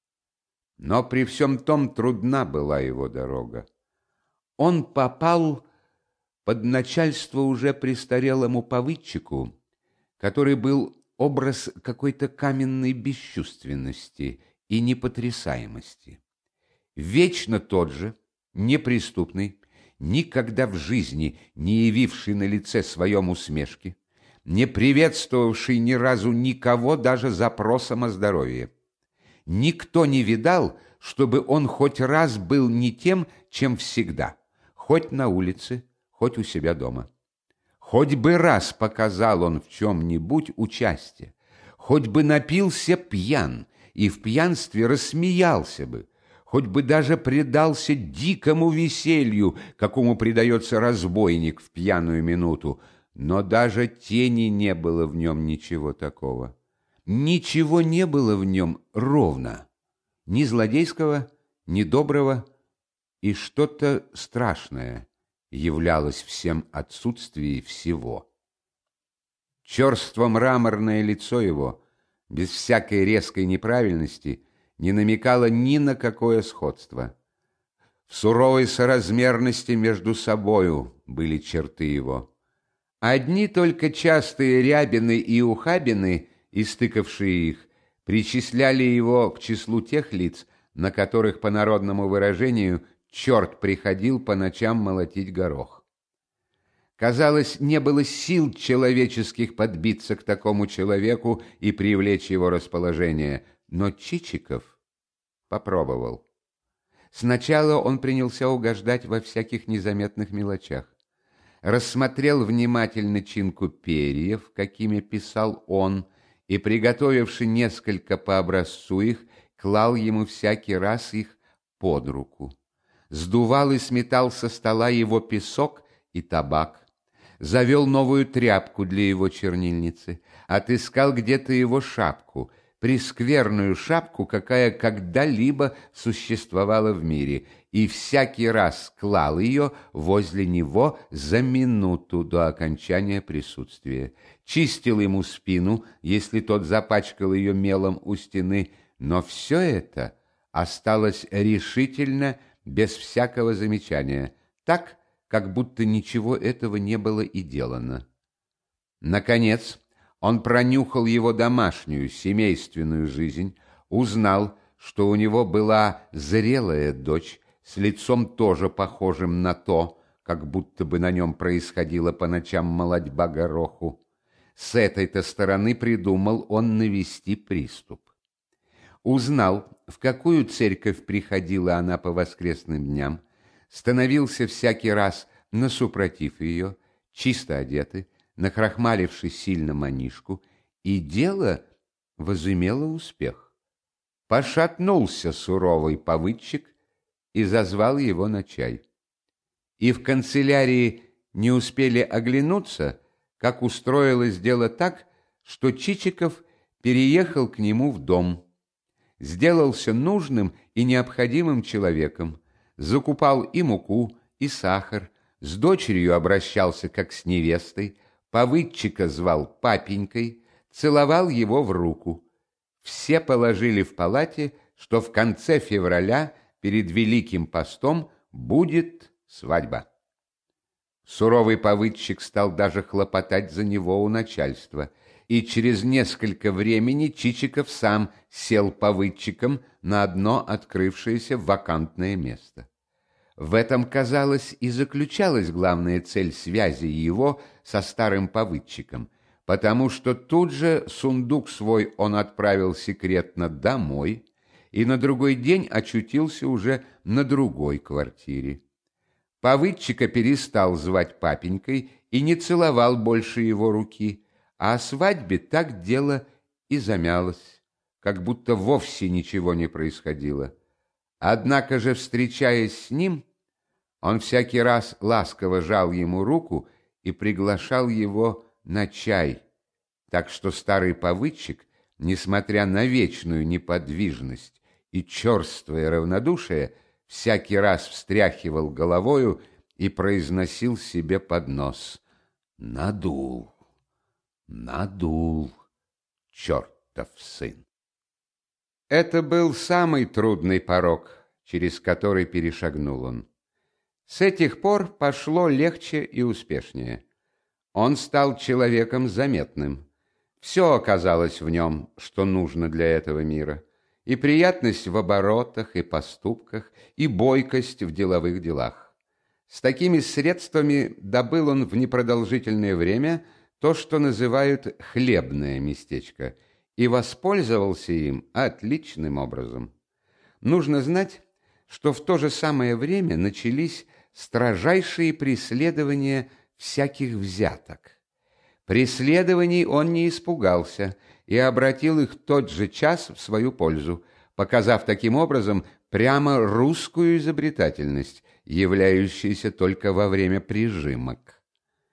Но при всем том трудна была его дорога. Он попал под начальство уже престарелому повыдчику, который был образ какой-то каменной бесчувственности и непотрясаемости. Вечно тот же, неприступный, никогда в жизни не явивший на лице своем усмешки, не приветствовавший ни разу никого даже запросом о здоровье. Никто не видал, чтобы он хоть раз был не тем, чем всегда, хоть на улице, хоть у себя дома. Хоть бы раз показал он в чем-нибудь участие, хоть бы напился пьян и в пьянстве рассмеялся бы, хоть бы даже предался дикому веселью, какому предается разбойник в пьяную минуту, но даже тени не было в нем ничего такого. Ничего не было в нем ровно, ни злодейского, ни доброго, и что-то страшное являлось всем отсутствии всего. Черство-мраморное лицо его, без всякой резкой неправильности, не намекало ни на какое сходство. В суровой соразмерности между собою были черты его. Одни только частые рябины и ухабины, истыкавшие их, причисляли его к числу тех лиц, на которых, по народному выражению, черт приходил по ночам молотить горох. Казалось, не было сил человеческих подбиться к такому человеку и привлечь его расположение, но Чичиков попробовал. Сначала он принялся угождать во всяких незаметных мелочах. Рассмотрел внимательно чинку перьев, какими писал он, и, приготовивши несколько по образцу их, клал ему всякий раз их под руку. Сдувал и сметал со стола его песок и табак, завел новую тряпку для его чернильницы, отыскал где-то его шапку, прескверную шапку, какая когда-либо существовала в мире, и всякий раз клал ее возле него за минуту до окончания присутствия. Чистил ему спину, если тот запачкал ее мелом у стены, но все это осталось решительно без всякого замечания, так, как будто ничего этого не было и делано. Наконец, он пронюхал его домашнюю, семейственную жизнь, узнал, что у него была зрелая дочь с лицом тоже похожим на то, как будто бы на нем происходила по ночам молотьба гороху. С этой-то стороны придумал он навести приступ. Узнал, в какую церковь приходила она по воскресным дням, становился всякий раз насупротив ее, чисто одетый, нахрахмаливший сильно манишку, и дело возымело успех. Пошатнулся суровый повыдчик и зазвал его на чай. И в канцелярии не успели оглянуться, как устроилось дело так, что Чичиков переехал к нему в дом, сделался нужным и необходимым человеком, закупал и муку, и сахар, с дочерью обращался как с невестой, повыдчика звал папенькой, целовал его в руку. Все положили в палате, что в конце февраля перед Великим постом будет свадьба. Суровый повыдчик стал даже хлопотать за него у начальства, и через несколько времени Чичиков сам сел повыдчиком на одно открывшееся вакантное место. В этом, казалось, и заключалась главная цель связи его со старым повыдчиком, потому что тут же сундук свой он отправил секретно домой и на другой день очутился уже на другой квартире. Повыдчика перестал звать папенькой и не целовал больше его руки, а о свадьбе так дело и замялось, как будто вовсе ничего не происходило. Однако же, встречаясь с ним, он всякий раз ласково жал ему руку и приглашал его на чай, так что старый повыдчик, несмотря на вечную неподвижность и черствое равнодушие, всякий раз встряхивал головою и произносил себе под нос: «Надул, надул, чертов сын». Это был самый трудный порог, через который перешагнул он. С этих пор пошло легче и успешнее. Он стал человеком заметным. Все оказалось в нем, что нужно для этого мира. И приятность в оборотах и поступках, и бойкость в деловых делах. С такими средствами добыл он в непродолжительное время то, что называют «хлебное местечко», и воспользовался им отличным образом. Нужно знать, что в то же самое время начались строжайшие преследования всяких взяток. Преследований он не испугался и обратил их тот же час в свою пользу, показав таким образом прямо русскую изобретательность, являющуюся только во время прижимок.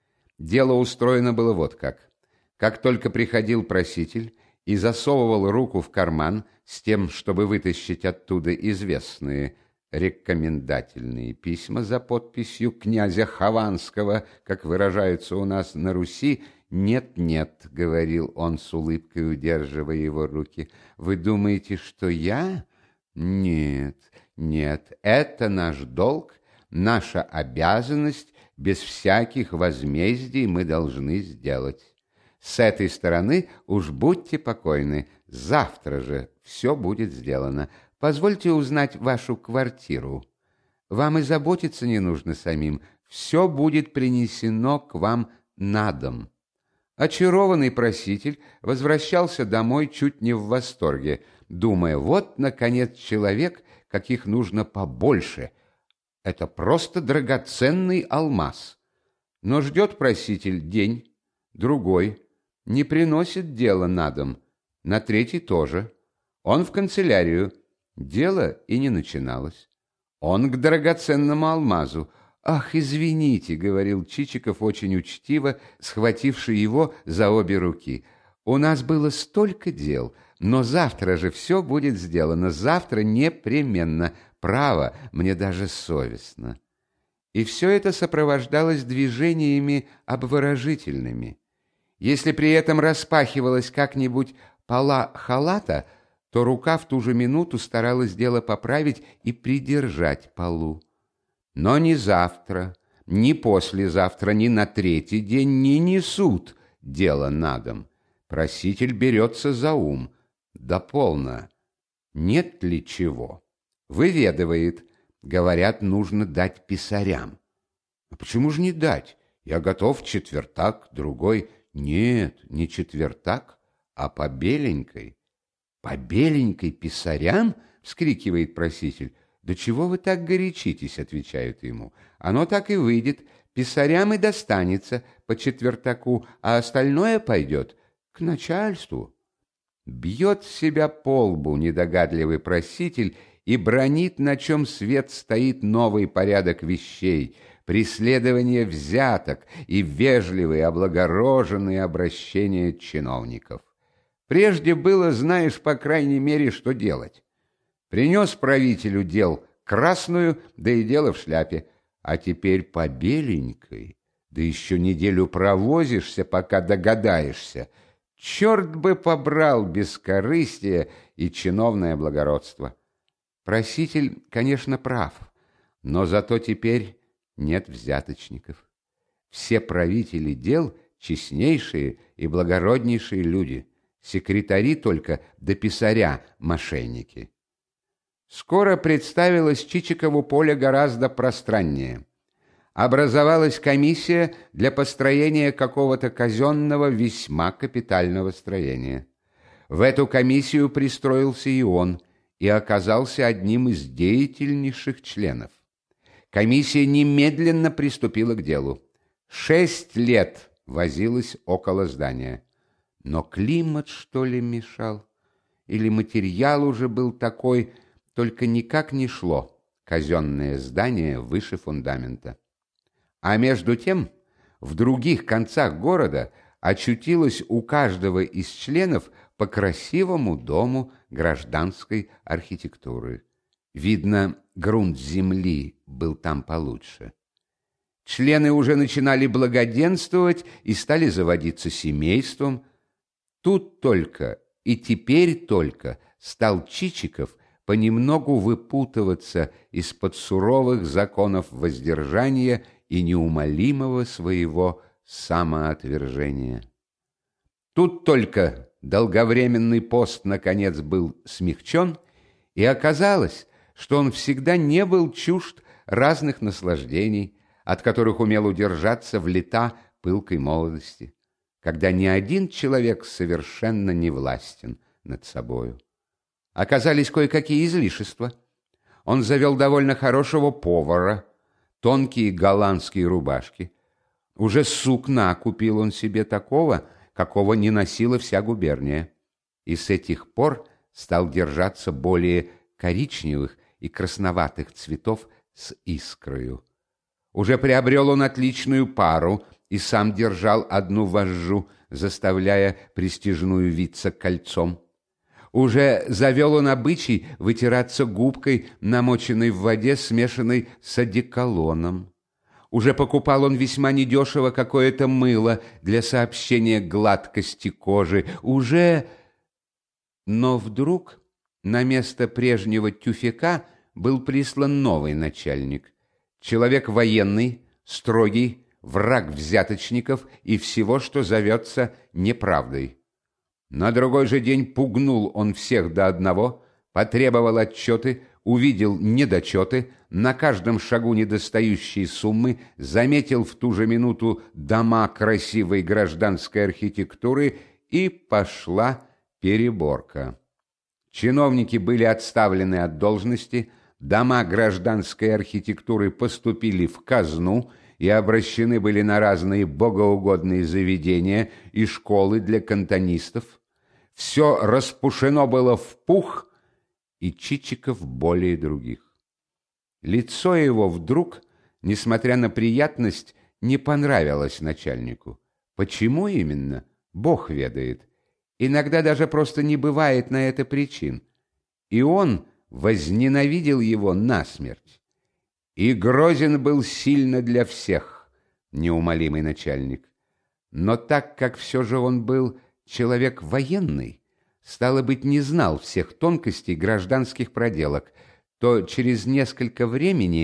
Дело устроено было вот как. Как только приходил проситель и засовывал руку в карман с тем, чтобы вытащить оттуда известные рекомендательные письма за подписью князя Хованского, как выражаются у нас на Руси, «Нет-нет», — говорил он с улыбкой, удерживая его руки, — «вы думаете, что я? Нет, нет, это наш долг, наша обязанность, без всяких возмездий мы должны сделать. С этой стороны уж будьте покойны, завтра же все будет сделано. Позвольте узнать вашу квартиру. Вам и заботиться не нужно самим, все будет принесено к вам на дом». Очарованный проситель возвращался домой чуть не в восторге, думая: вот, наконец, человек, каких нужно побольше. Это просто драгоценный алмаз. Но ждет проситель день, другой, не приносит дело на дом, на третий тоже. Он в канцелярию, дело и не начиналось. Он к драгоценному алмазу. «Ах, извините», — говорил Чичиков очень учтиво, схвативший его за обе руки. «У нас было столько дел, но завтра же все будет сделано, завтра непременно. Право, мне даже совестно». И все это сопровождалось движениями обворожительными. Если при этом распахивалась как-нибудь пола халата, то рука в ту же минуту старалась дело поправить и придержать полу. Но не завтра, ни послезавтра, ни на третий день не несут дело на дом. Проситель берется за ум. Да полно. Нет ли чего? Выведывает. Говорят, нужно дать писарям. А почему же не дать? Я готов в четвертак, другой. Нет, не четвертак, а по беленькой. По беленькой писарям? Вскрикивает проситель. Да чего вы так горячитесь, отвечают ему. Оно так и выйдет. Писарям и достанется по четвертаку, а остальное пойдет к начальству. Бьет себя по лбу недогадливый проситель и бранит, на чем свет стоит новый порядок вещей, преследование взяток и вежливые облагороженные обращения чиновников. Прежде было, знаешь, по крайней мере, что делать. Принес правителю дел красную, да и дело в шляпе, а теперь по беленькой, да еще неделю провозишься, пока догадаешься. Черт бы побрал бескорыстие и чиновное благородство. Проситель, конечно, прав, но зато теперь нет взяточников. Все правители дел — честнейшие и благороднейшие люди, секретари только до писаря — мошенники. Скоро представилось Чичикову поле гораздо пространнее. Образовалась комиссия для построения какого-то казенного весьма капитального строения. В эту комиссию пристроился и он, и оказался одним из деятельнейших членов. Комиссия немедленно приступила к делу. 6 лет возилась около здания. Но климат, что ли, мешал? Или материал уже был такой, только никак не шло казенное здание выше фундамента. А между тем, в других концах города очутилось у каждого из членов по красивому дому гражданской архитектуры. Видно, грунт земли был там получше. Члены уже начинали благоденствовать и стали заводиться семейством. Тут только и теперь только стал Чичиков понемногу выпутываться из-под суровых законов воздержания и неумолимого своего самоотвержения. Тут только долговременный пост наконец был смягчен, и оказалось, что он всегда не был чужд разных наслаждений, от которых умел удержаться в лета пылкой молодости, когда ни один человек совершенно не властен над собою. Оказались кое-какие излишества. Он завел довольно хорошего повара, тонкие голландские рубашки. Уже сукна купил он себе такого, какого не носила вся губерния. И с этих пор стал держаться более коричневых и красноватых цветов с искрою. Уже приобрел он отличную пару и сам держал одну вожжу, заставляя престижную виться кольцом. Уже завел он обычай вытираться губкой, намоченной в воде, смешанной с одеколоном. Уже покупал он весьма недешево какое-то мыло для сообщения гладкости кожи. Но вдруг на место прежнего тюфяка был прислан новый начальник. Человек военный, строгий, враг взяточников и всего, что зовется неправдой. На другой же день пугнул он всех до одного, потребовал отчеты, увидел недочеты, на каждом шагу недостающие суммы, заметил в ту же минуту дома красивой гражданской архитектуры, и пошла переборка. Чиновники были отставлены от должности, дома гражданской архитектуры поступили в казну и обращены были на разные богоугодные заведения и школы для кантонистов. Все распушено было в пух, и Чичиков более других. Лицо его вдруг, несмотря на приятность, не понравилось начальнику. Почему именно? Бог ведает. Иногда даже просто не бывает на это причин. И он возненавидел его насмерть. И грозен был сильно для всех, неумолимый начальник. Но так как все же он был человек военный, стало быть, не знал всех тонкостей гражданских проделок, то через несколько времени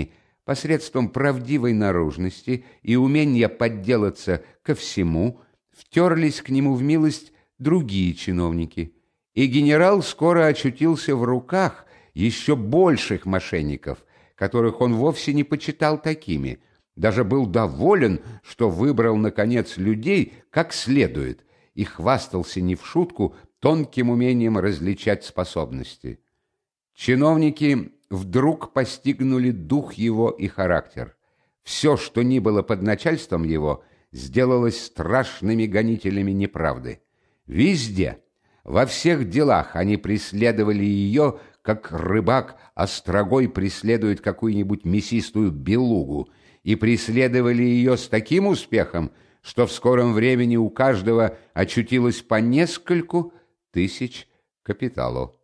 посредством правдивой наружности и умения подделаться ко всему, втерлись к нему в милость другие чиновники, и генерал скоро очутился в руках еще больших мошенников, которых он вовсе не почитал такими, даже был доволен, что выбрал, наконец, людей как следует, и хвастался не в шутку тонким умением различать способности. Чиновники вдруг постигнули дух его и характер. Все, что ни было под начальством его, сделалось страшными гонителями неправды. Везде, во всех делах они преследовали ее, как рыбак острогой преследует какую-нибудь мясистую белугу, и преследовали ее с таким успехом, что в скором времени у каждого очутилось по нескольку тысяч капиталу.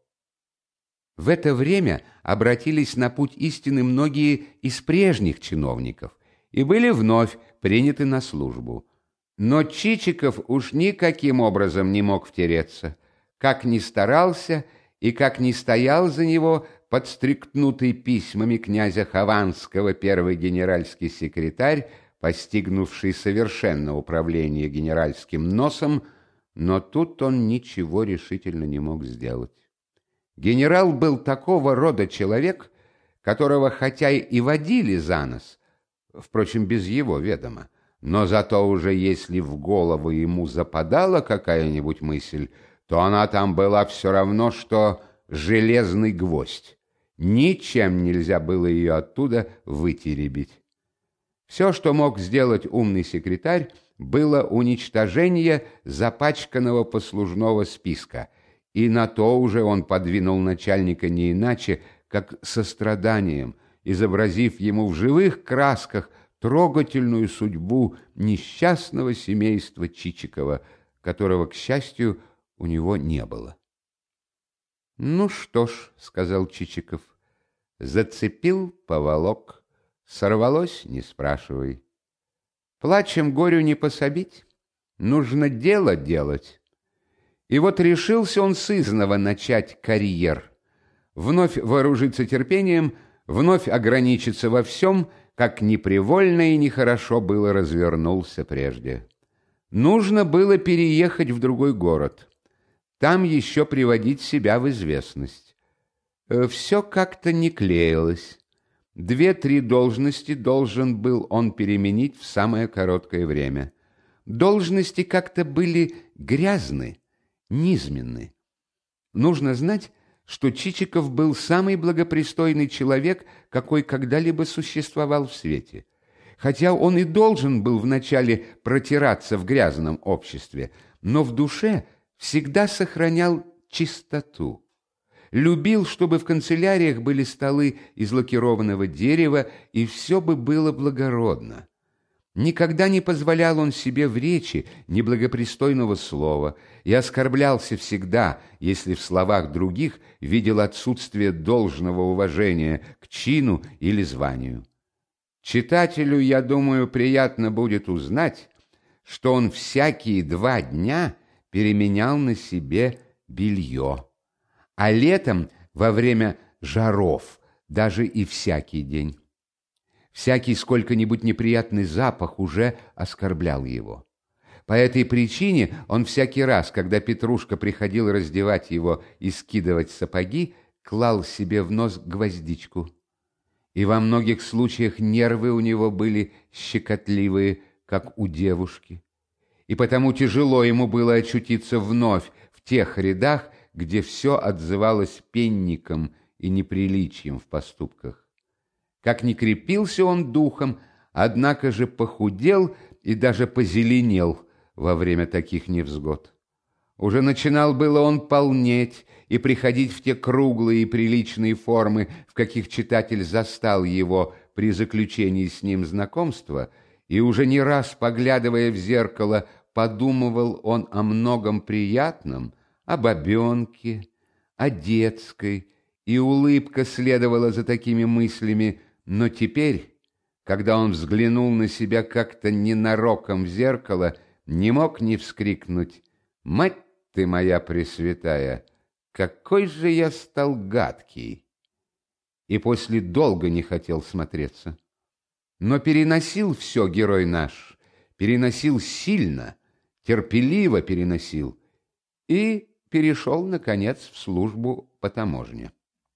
В это время обратились на путь истины многие из прежних чиновников и были вновь приняты на службу. Но Чичиков уж никаким образом не мог втереться, как ни старался и как ни стоял за него подстрекнутый письмами князя Хованского первый генеральский секретарь, постигнувший совершенно управление генеральским носом, но тут он ничего решительно не мог сделать. Генерал был такого рода человек, которого хотя и водили за нос, впрочем, без его ведома, но зато уже если в голову ему западала какая-нибудь мысль, то она там была все равно, что железный гвоздь. Ничем нельзя было ее оттуда вытеребить. Все, что мог сделать умный секретарь, было уничтожение запачканного послужного списка, и на то уже он подвинул начальника не иначе, как состраданием, изобразив ему в живых красках трогательную судьбу несчастного семейства Чичикова, которого, к счастью, у него не было. «Ну что ж», — сказал Чичиков, — «зацепил, поволок, сорвалось, не спрашивай. Плачем горю не пособить, нужно дело делать». И вот решился он сызнова начать карьер, вновь вооружиться терпением, вновь ограничиться во всем, как непривольно и нехорошо было развернулся прежде. Нужно было переехать в другой город, там еще приводить себя в известность. Все как-то не клеилось. 2-3 должности должен был он переменить в самое короткое время. Должности как-то были грязны, низменны. Нужно знать, что Чичиков был самый благопристойный человек, какой когда-либо существовал в свете. Хотя он и должен был вначале протираться в грязном обществе, но в душе всегда сохранял чистоту. Любил, чтобы в канцеляриях были столы из лакированного дерева, и все бы было благородно. Никогда не позволял он себе в речи неблагопристойного слова и оскорблялся всегда, если в словах других видел отсутствие должного уважения к чину или званию. Читателю, я думаю, приятно будет узнать, что он всякие 2 дня переменял на себе белье, а летом во время жаров даже и всякий день. Всякий сколько-нибудь неприятный запах уже оскорблял его. По этой причине он всякий раз, когда Петрушка приходил раздевать его и скидывать сапоги, клал себе в нос гвоздичку. И во многих случаях нервы у него были щекотливые, как у девушки. И потому тяжело ему было очутиться вновь в тех рядах, где все отзывалось пенником и неприличием в поступках. Как ни крепился он духом, однако же похудел и даже позеленел во время таких невзгод. Уже начинал было он полнеть и приходить в те круглые и приличные формы, в каких читатель застал его при заключении с ним знакомства, и уже не раз, поглядывая в зеркало, подумывал он о многом приятном, о бабенке, о детской, и улыбка следовала за такими мыслями, но теперь, когда он взглянул на себя как-то ненароком в зеркало, не мог не вскрикнуть: «Мать ты моя пресвятая, какой же я стал гадкий!» И после долго не хотел смотреться. Но переносил все герой наш, переносил сильно, терпеливо переносил и перешел, наконец, в службу по таможне.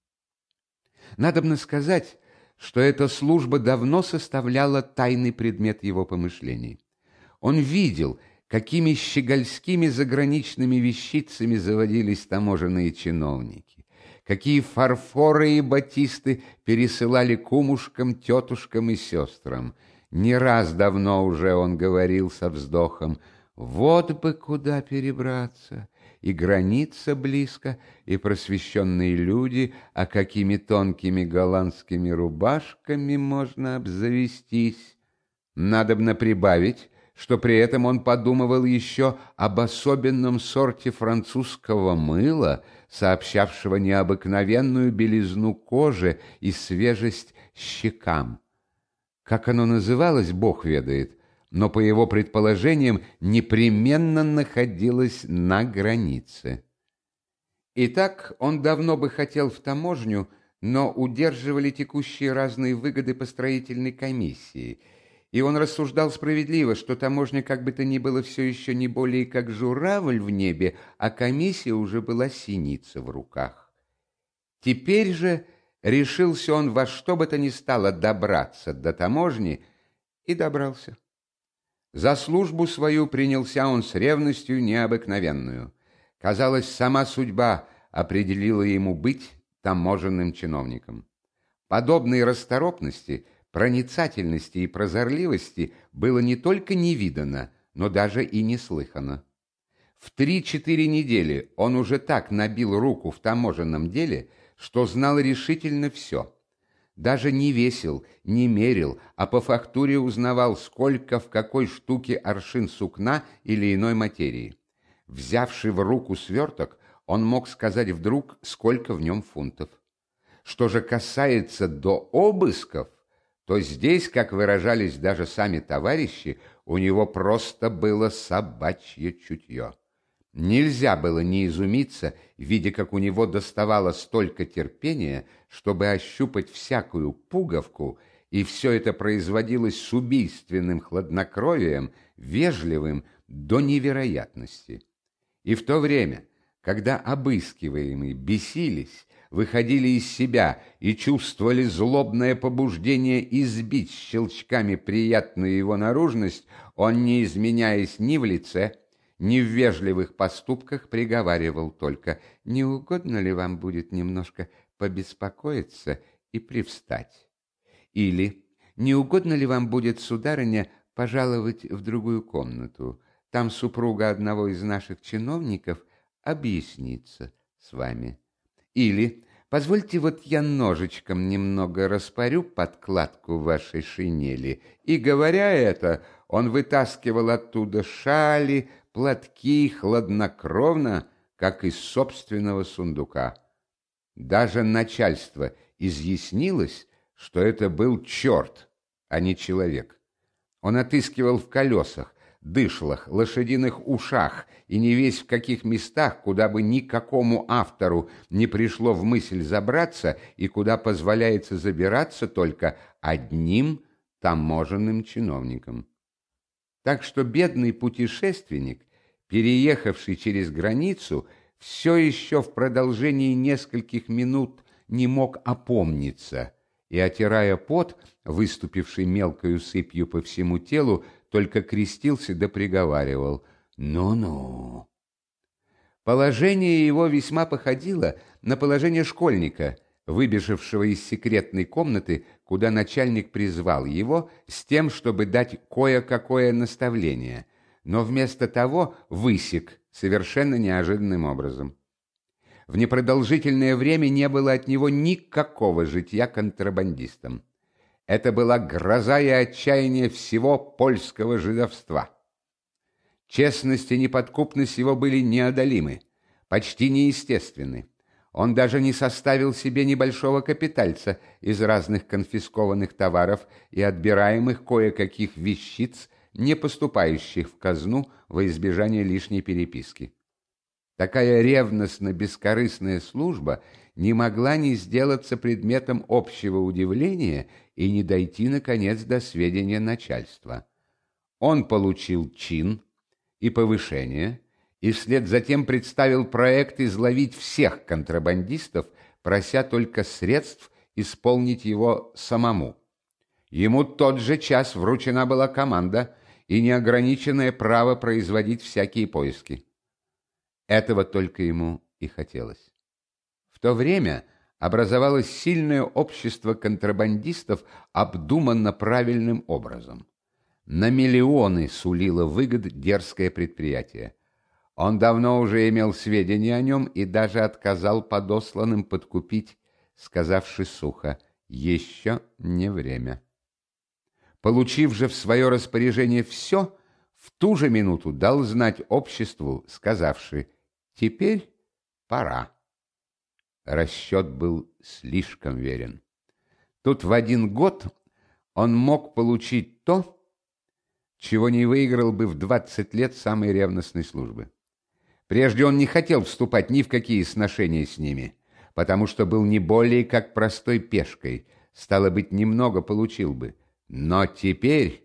Надобно сказать, что эта служба давно составляла тайный предмет его помышлений. Он видел, какими щегольскими заграничными вещицами заводились таможенные чиновники, какие фарфоры и батисты пересылали кумушкам, тетушкам и сестрам. Не раз давно уже он говорил со вздохом: «Вот бы куда перебраться! И граница близко, и просвещенные люди, а какими тонкими голландскими рубашками можно обзавестись!» Надобно прибавить, что при этом он подумывал еще об особенном сорте французского мыла, сообщавшего необыкновенную белизну кожи и свежесть щекам. Как оно называлось, Бог ведает, но, по его предположениям, непременно находилось на границе. Итак, он давно бы хотел в таможню, но удерживали текущие разные выгоды по строительной комиссии, и он рассуждал справедливо, что таможня как бы то ни было все еще не более как журавль в небе, а комиссия уже была синица в руках. Теперь же решился он во что бы то ни стало добраться до таможни, и добрался. За службу свою принялся он с ревностью необыкновенную. Казалось, сама судьба определила ему быть таможенным чиновником. Подобной расторопности, проницательности и прозорливости было не только не видано, но даже и не слыхано. В 3-4 недели он уже так набил руку в таможенном деле, что знал решительно все. Даже не весил, не мерил, а по фактуре узнавал, сколько в какой штуке аршин сукна или иной материи. Взявший в руку сверток, он мог сказать вдруг, сколько в нем фунтов. Что же касается до обысков, то здесь, как выражались даже сами товарищи, у него просто было собачье чутье. Нельзя было не изумиться, видя, как у него доставало столько терпения, чтобы ощупать всякую пуговку, и все это производилось с убийственным хладнокровием, вежливым до невероятности. И в то время, когда обыскиваемые бесились, выходили из себя и чувствовали злобное побуждение избить щелчками приятную его наружность, он, не изменяясь ни в лице, ни в вежливых поступках, приговаривал только: «Не угодно ли вам будет немножко побеспокоиться и привстать?» Или «Не угодно ли вам будет, сударыня, пожаловать в другую комнату? Там супруга одного из наших чиновников объяснится с вами». Или «Позвольте, вот я ножичком немного распорю подкладку вашей шинели». И, говоря это, он вытаскивал оттуда шали, платки хладнокровно, как из собственного сундука. Даже начальство изъяснилось, что это был черт, а не человек. Он отыскивал в колесах, дышлах, лошадиных ушах и не весь в каких местах, куда бы никакому автору не пришло в мысль забраться и куда позволяется забираться только одним таможенным чиновникам. Так что бедный путешественник, переехавший через границу, все еще в продолжении нескольких минут не мог опомниться и, отирая пот, выступивший мелкою сыпью по всему телу, только крестился да приговаривал: «Ну-ну». Положение его весьма походило на положение школьника, выбежавшего из секретной комнаты, куда начальник призвал его с тем, чтобы дать кое-какое наставление, но вместо того высек совершенно неожиданным образом. В непродолжительное время не было от него никакого житья контрабандистом. Это была гроза и отчаяние всего польского жидовства. Честность и неподкупность его были неодолимы, почти неестественны. Он даже не составил себе небольшого капитальца из разных конфискованных товаров и отбираемых кое-каких вещиц, не поступающих в казну во избежание лишней переписки. Такая ревностно-бескорыстная служба не могла не сделаться предметом общего удивления и не дойти, наконец, до сведения начальства. Он получил чин и повышение, и вслед за тем представил проект изловить всех контрабандистов, прося только средств исполнить его самому. Ему тот же час вручена была команда и неограниченное право производить всякие поиски. Этого только ему и хотелось. В то время образовалось сильное общество контрабандистов обдуманно правильным образом. На миллионы сулило выгод дерзкое предприятие. Он давно уже имел сведения о нем и даже отказал подосланным подкупить, сказавши сухо: «Еще не время». Получив же в свое распоряжение все, в ту же минуту дал знать обществу, сказавши: «Теперь пора». Расчет был слишком верен. Тут в 1 год он мог получить то, чего не выиграл бы в 20 лет самой ревностной службы. Прежде он не хотел вступать ни в какие сношения с ними, потому что был не более как простой пешкой, стало быть, немного получил бы. Но теперь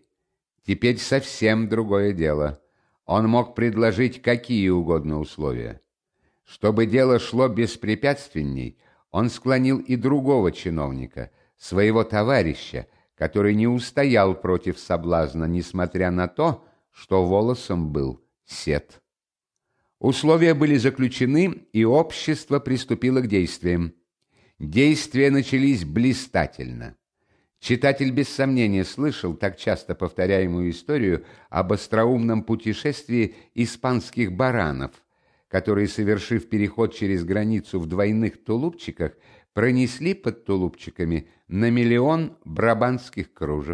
совсем другое дело. Он мог предложить какие угодно условия. Чтобы дело шло беспрепятственней, он склонил и другого чиновника, своего товарища, который не устоял против соблазна, несмотря на то, что волосом был сет. Условия были заключены, и общество приступило к действиям. Действия начались блистательно. Читатель без сомнения слышал так часто повторяемую историю об остроумном путешествии испанских баранов, которые, совершив переход через границу в двойных тулупчиках, пронесли под тулупчиками на 1 миллион брабантских кружев.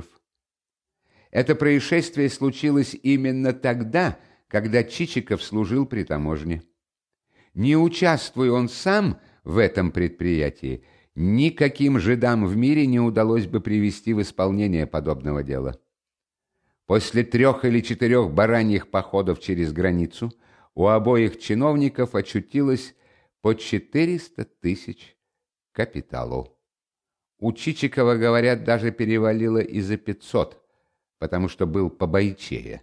Это происшествие случилось именно тогда, когда Чичиков служил при таможне. Не участвуя он сам в этом предприятии, никаким жидам в мире не удалось бы привести в исполнение подобного дела. После 3 или 4 бараньих походов через границу у обоих чиновников очутилось по 400 тысяч капиталу. У Чичикова, говорят, даже перевалило и за 500, потому что был побойчее.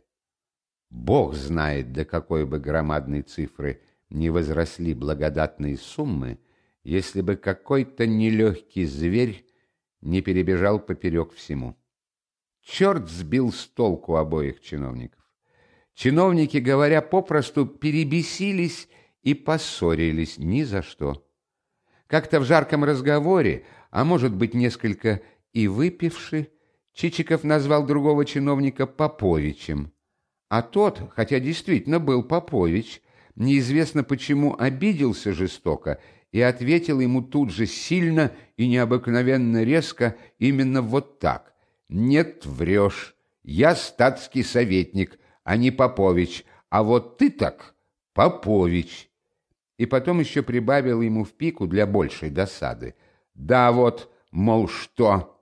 Бог знает, до какой бы громадной цифры не возросли благодатные суммы, если бы какой-то нелегкий зверь не перебежал поперек всему. Черт сбил с толку обоих чиновников. Чиновники, говоря попросту, перебесились и поссорились ни за что. Как-то в жарком разговоре, а может быть несколько и выпивши, Чичиков назвал другого чиновника Поповичем, а тот, хотя действительно был Попович, неизвестно почему обиделся жестоко и ответил ему тут же сильно и необыкновенно резко именно вот так: «Нет, врешь, я статский советник, а не Попович, а вот ты так Попович». И потом еще прибавил ему в пику для большей досады: «Да вот, мол, что».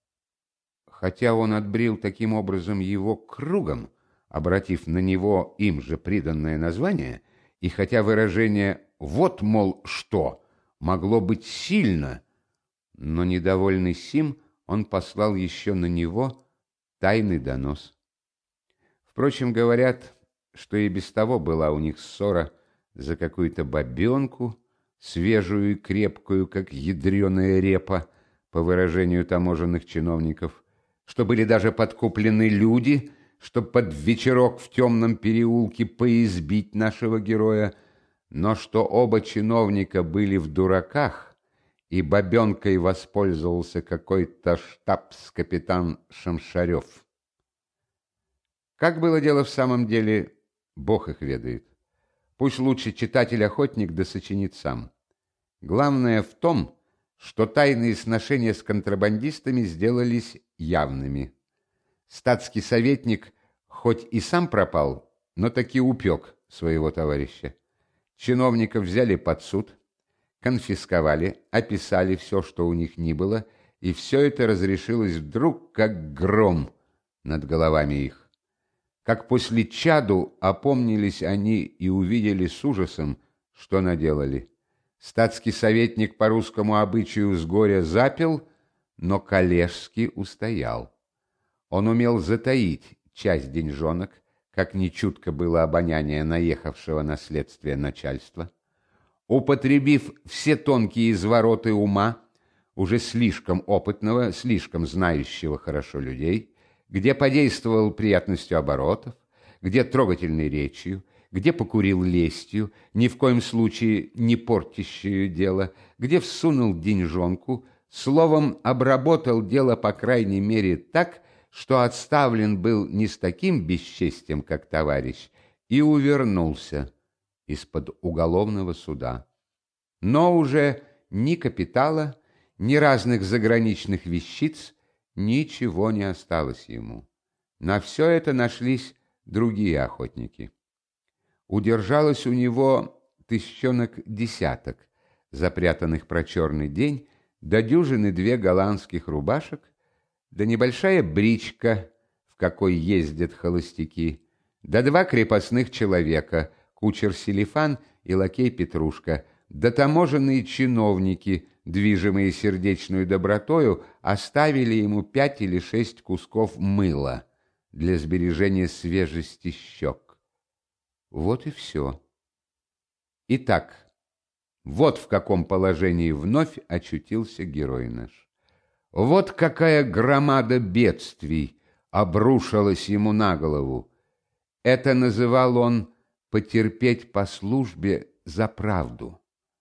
Хотя он отбрил таким образом его кругом, обратив на него им же приданное название, и хотя выражение «вот, мол, что» могло быть сильно, но, недовольный сим, он послал еще на него тайный донос. Впрочем, говорят, что и без того была у них ссора за какую-то бабенку, свежую и крепкую, как ядреная репа, по выражению таможенных чиновников, что были даже подкуплены люди, чтоб под вечерок в темном переулке поизбить нашего героя, но что оба чиновника были в дураках, и бабенкой воспользовался какой-то штабс-капитан Шамшарев. Как было дело в самом деле, Бог их ведает. Пусть лучше читатель-охотник да сочинит сам. Главное в том, что тайные сношения с контрабандистами сделались явными. Статский советник хоть и сам пропал, но таки упек своего товарища. Чиновников взяли под суд, конфисковали, описали все, что у них ни было, и все это разрешилось вдруг, как гром над головами их. Как после чаду опомнились они и увидели с ужасом, Что наделали? Статский советник по русскому обычаю с горя запил, но коллежский устоял. Он умел затаить часть деньжонок, как нечутко было обоняние наехавшего на следствие начальства. Употребив все тонкие извороты ума, уже слишком опытного, слишком знающего хорошо людей, где подействовал приятностью оборотов, где трогательной речью, где покурил лестью, ни в коем случае не портящую дело, где всунул деньжонку, словом, обработал дело по крайней мере так, что отставлен был не с таким бесчестием, как товарищ, и увернулся из-под уголовного суда. Но уже ни капитала, ни разных заграничных вещиц ничего не осталось ему. На все это нашлись другие охотники. Удержалось у него тысячонок десяток, запрятанных про черный день, до дюжины 2 голландских рубашек, да небольшая бричка, в какой ездят холостяки, да 2 крепостных человека, кучер Селифан и лакей Петрушка, да таможенные чиновники, движимые сердечную добротою, оставили ему 5 или 6 кусков мыла для сбережения свежести щек. Вот и все. Итак, вот в каком положении вновь очутился герой наш. Вот какая громада бедствий обрушилась ему на голову. Это называл он «потерпеть по службе за правду».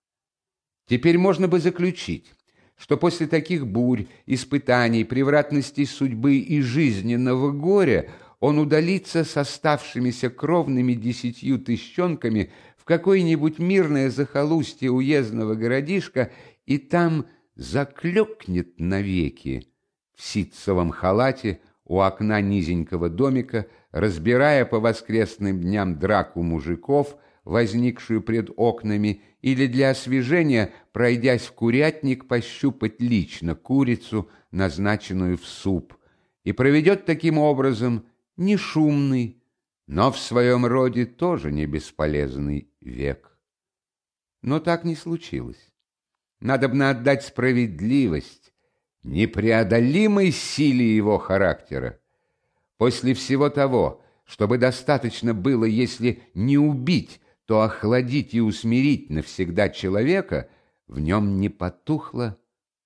Теперь можно бы заключить, что после таких бурь, испытаний, превратностей судьбы и жизненного горя он удалится с оставшимися кровными 10 тысячонками в какое-нибудь мирное захолустье уездного городишка и там заклёкнет навеки в ситцевом халате у окна низенького домика, разбирая по воскресным дням драку мужиков, возникшую пред окнами, или для освежения, пройдясь в курятник, пощупать лично курицу, назначенную в суп, и проведет таким образом не шумный, но в своем роде тоже не бесполезный век. Но так не случилось. Надобно отдать справедливость непреодолимой силе его характера. После всего того, чтобы достаточно было, если не убить, то охладить и усмирить навсегда человека, в нем не потухла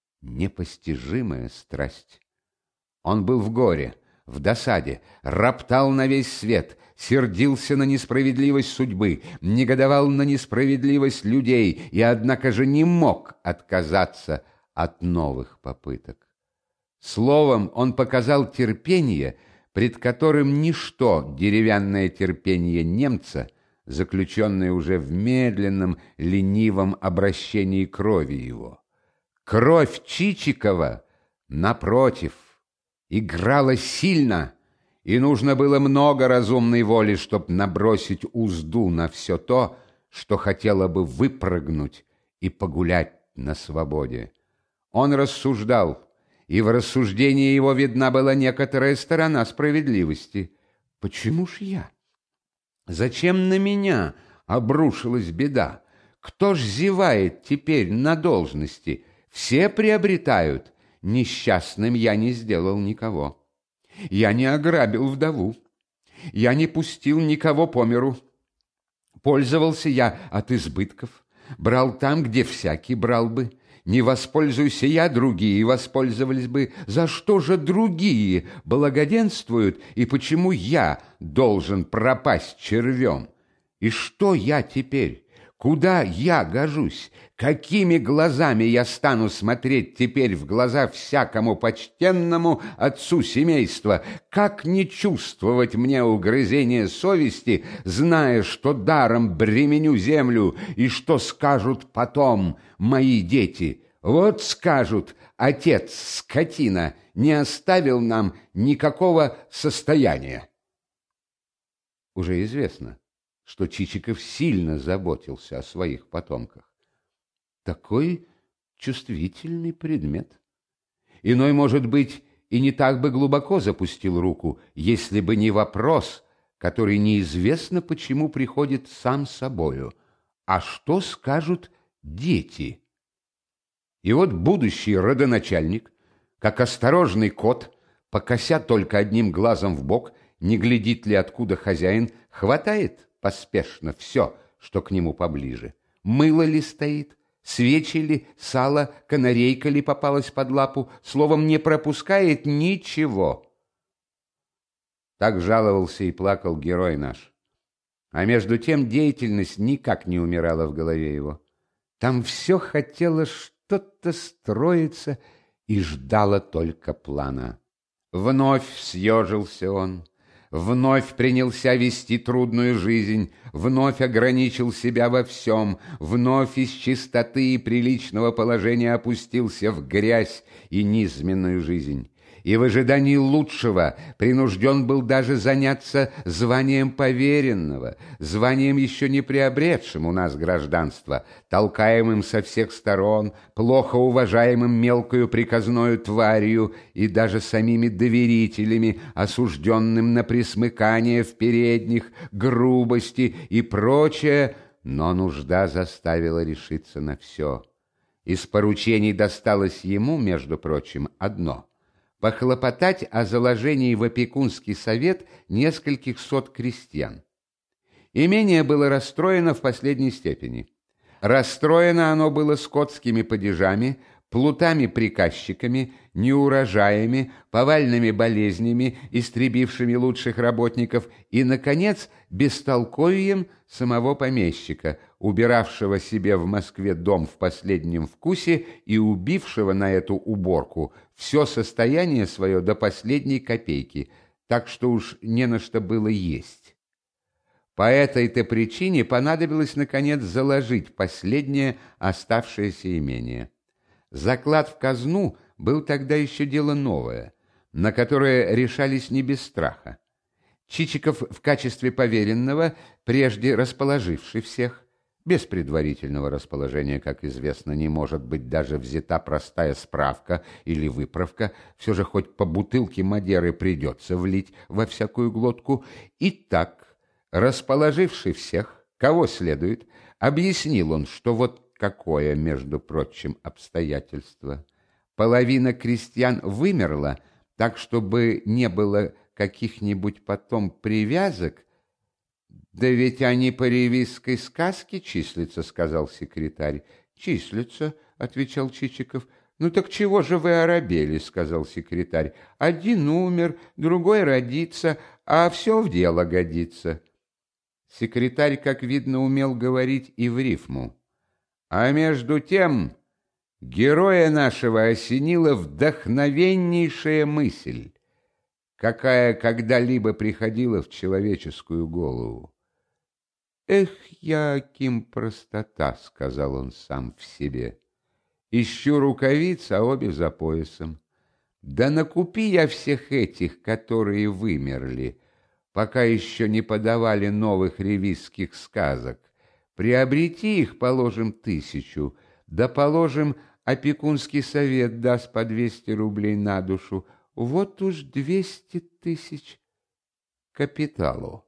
непостижимая страсть. Он был в горе, в досаде, роптал на весь свет, сердился на несправедливость судьбы, негодовал на несправедливость людей и, однако же, не мог отказаться от новых попыток. Словом, он показал терпение, пред которым ничто деревянное терпение немца, заключенное уже в медленном, ленивом обращении крови его. Кровь Чичикова, напротив, играла сильно, и нужно было много разумной воли, чтоб набросить узду на все то, что хотело бы выпрыгнуть и погулять на свободе. Он рассуждал, и в рассуждении его видна была некоторая сторона справедливости. Почему ж я? Зачем на меня обрушилась беда? Кто ж зевает теперь на должности? Все приобретают. Несчастным я не сделал никого. Я не ограбил вдову. Я не пустил никого по миру. Пользовался я от избытков. Брал там, где всякий брал бы. Не воспользуйся я, другие воспользовались бы. За что же другие благоденствуют, и почему я должен пропасть червем? И что я теперь? Куда я гожусь? Какими глазами я стану смотреть теперь в глаза всякому почтенному отцу семейства? Как не чувствовать мне угрызения совести, зная, что даром бременю землю, и что скажут потом мои дети? Вот скажут: отец, скотина, не оставил нам никакого состояния. Уже известно, что Чичиков сильно заботился о своих потомках. Такой чувствительный предмет. Иной, может быть, и не так бы глубоко запустил руку, если бы не вопрос, который неизвестно почему приходит сам собою. а что скажут дети? И вот будущий родоначальник, как осторожный кот, покося только одним глазом в бок, не глядит ли откуда хозяин, хватает поспешно все, что к нему поближе. Мыло ли стоит, свечи ли, сало, канарейка ли попалась под лапу, словом, не пропускает ничего. Так жаловался и плакал герой наш. А между тем деятельность никак не умирала в голове его. Там все хотело что-то строиться и ждало только плана. Вновь съежился он, вновь принялся вести трудную жизнь, вновь ограничил себя во всем, вновь из чистоты и приличного положения опустился в грязь и низменную жизнь. И в ожидании лучшего принужден был даже заняться званием поверенного, званием еще не приобретшим у нас гражданства, толкаемым со всех сторон, плохо уважаемым мелкою приказною тварью и даже самими доверителями, осужденным на присмыкание в передних, грубости и прочее, но нужда заставила решиться на все. Из поручений досталось ему, между прочим, одно — похлопотать о заложении в опекунский совет нескольких сот крестьян. Имение было расстроено в последней степени. Расстроено оно было скотскими падежами, плутами-приказчиками, неурожаями, повальными болезнями, истребившими лучших работников, и, наконец, бестолковьем самого помещика, убиравшего себе в Москве дом в последнем вкусе и убившего на эту уборку все состояние свое до последней копейки, так что уж не на что было есть. По этой-то причине понадобилось, наконец, заложить последнее оставшееся имение. Заклад в казну был тогда еще дело новое, на которое решались не без страха. Чичиков в качестве поверенного, прежде расположивший всех, без предварительного расположения, как известно, не может быть даже взята простая справка или выправка, все же хоть по бутылке Мадеры придется влить во всякую глотку. И так, расположивший всех, кого следует, объяснил он, что вот какое, между прочим, обстоятельство. Половина крестьян вымерла, так, чтобы не было каких-нибудь потом привязок. «Да ведь они по ревизской сказке числятся», — сказал секретарь. «Числятся», — отвечал Чичиков. «Ну так чего же вы оробели?» — сказал секретарь. «Один умер, другой родится, а все в дело годится». Секретарь, как видно, умел говорить и в рифму. А между тем героя нашего осенила вдохновеннейшая мысль, какая когда-либо приходила в человеческую голову. «Эх, Яким простота», — сказал он сам в себе. «Ищу рукавиц, а обе за поясом. Да накупи я всех этих, которые вымерли, пока еще не подавали новых ревизских сказок. Приобрети их, положим, 1000, да, положим, опекунский совет даст по 200 рублей на душу. Вот уж 200 000 капиталу.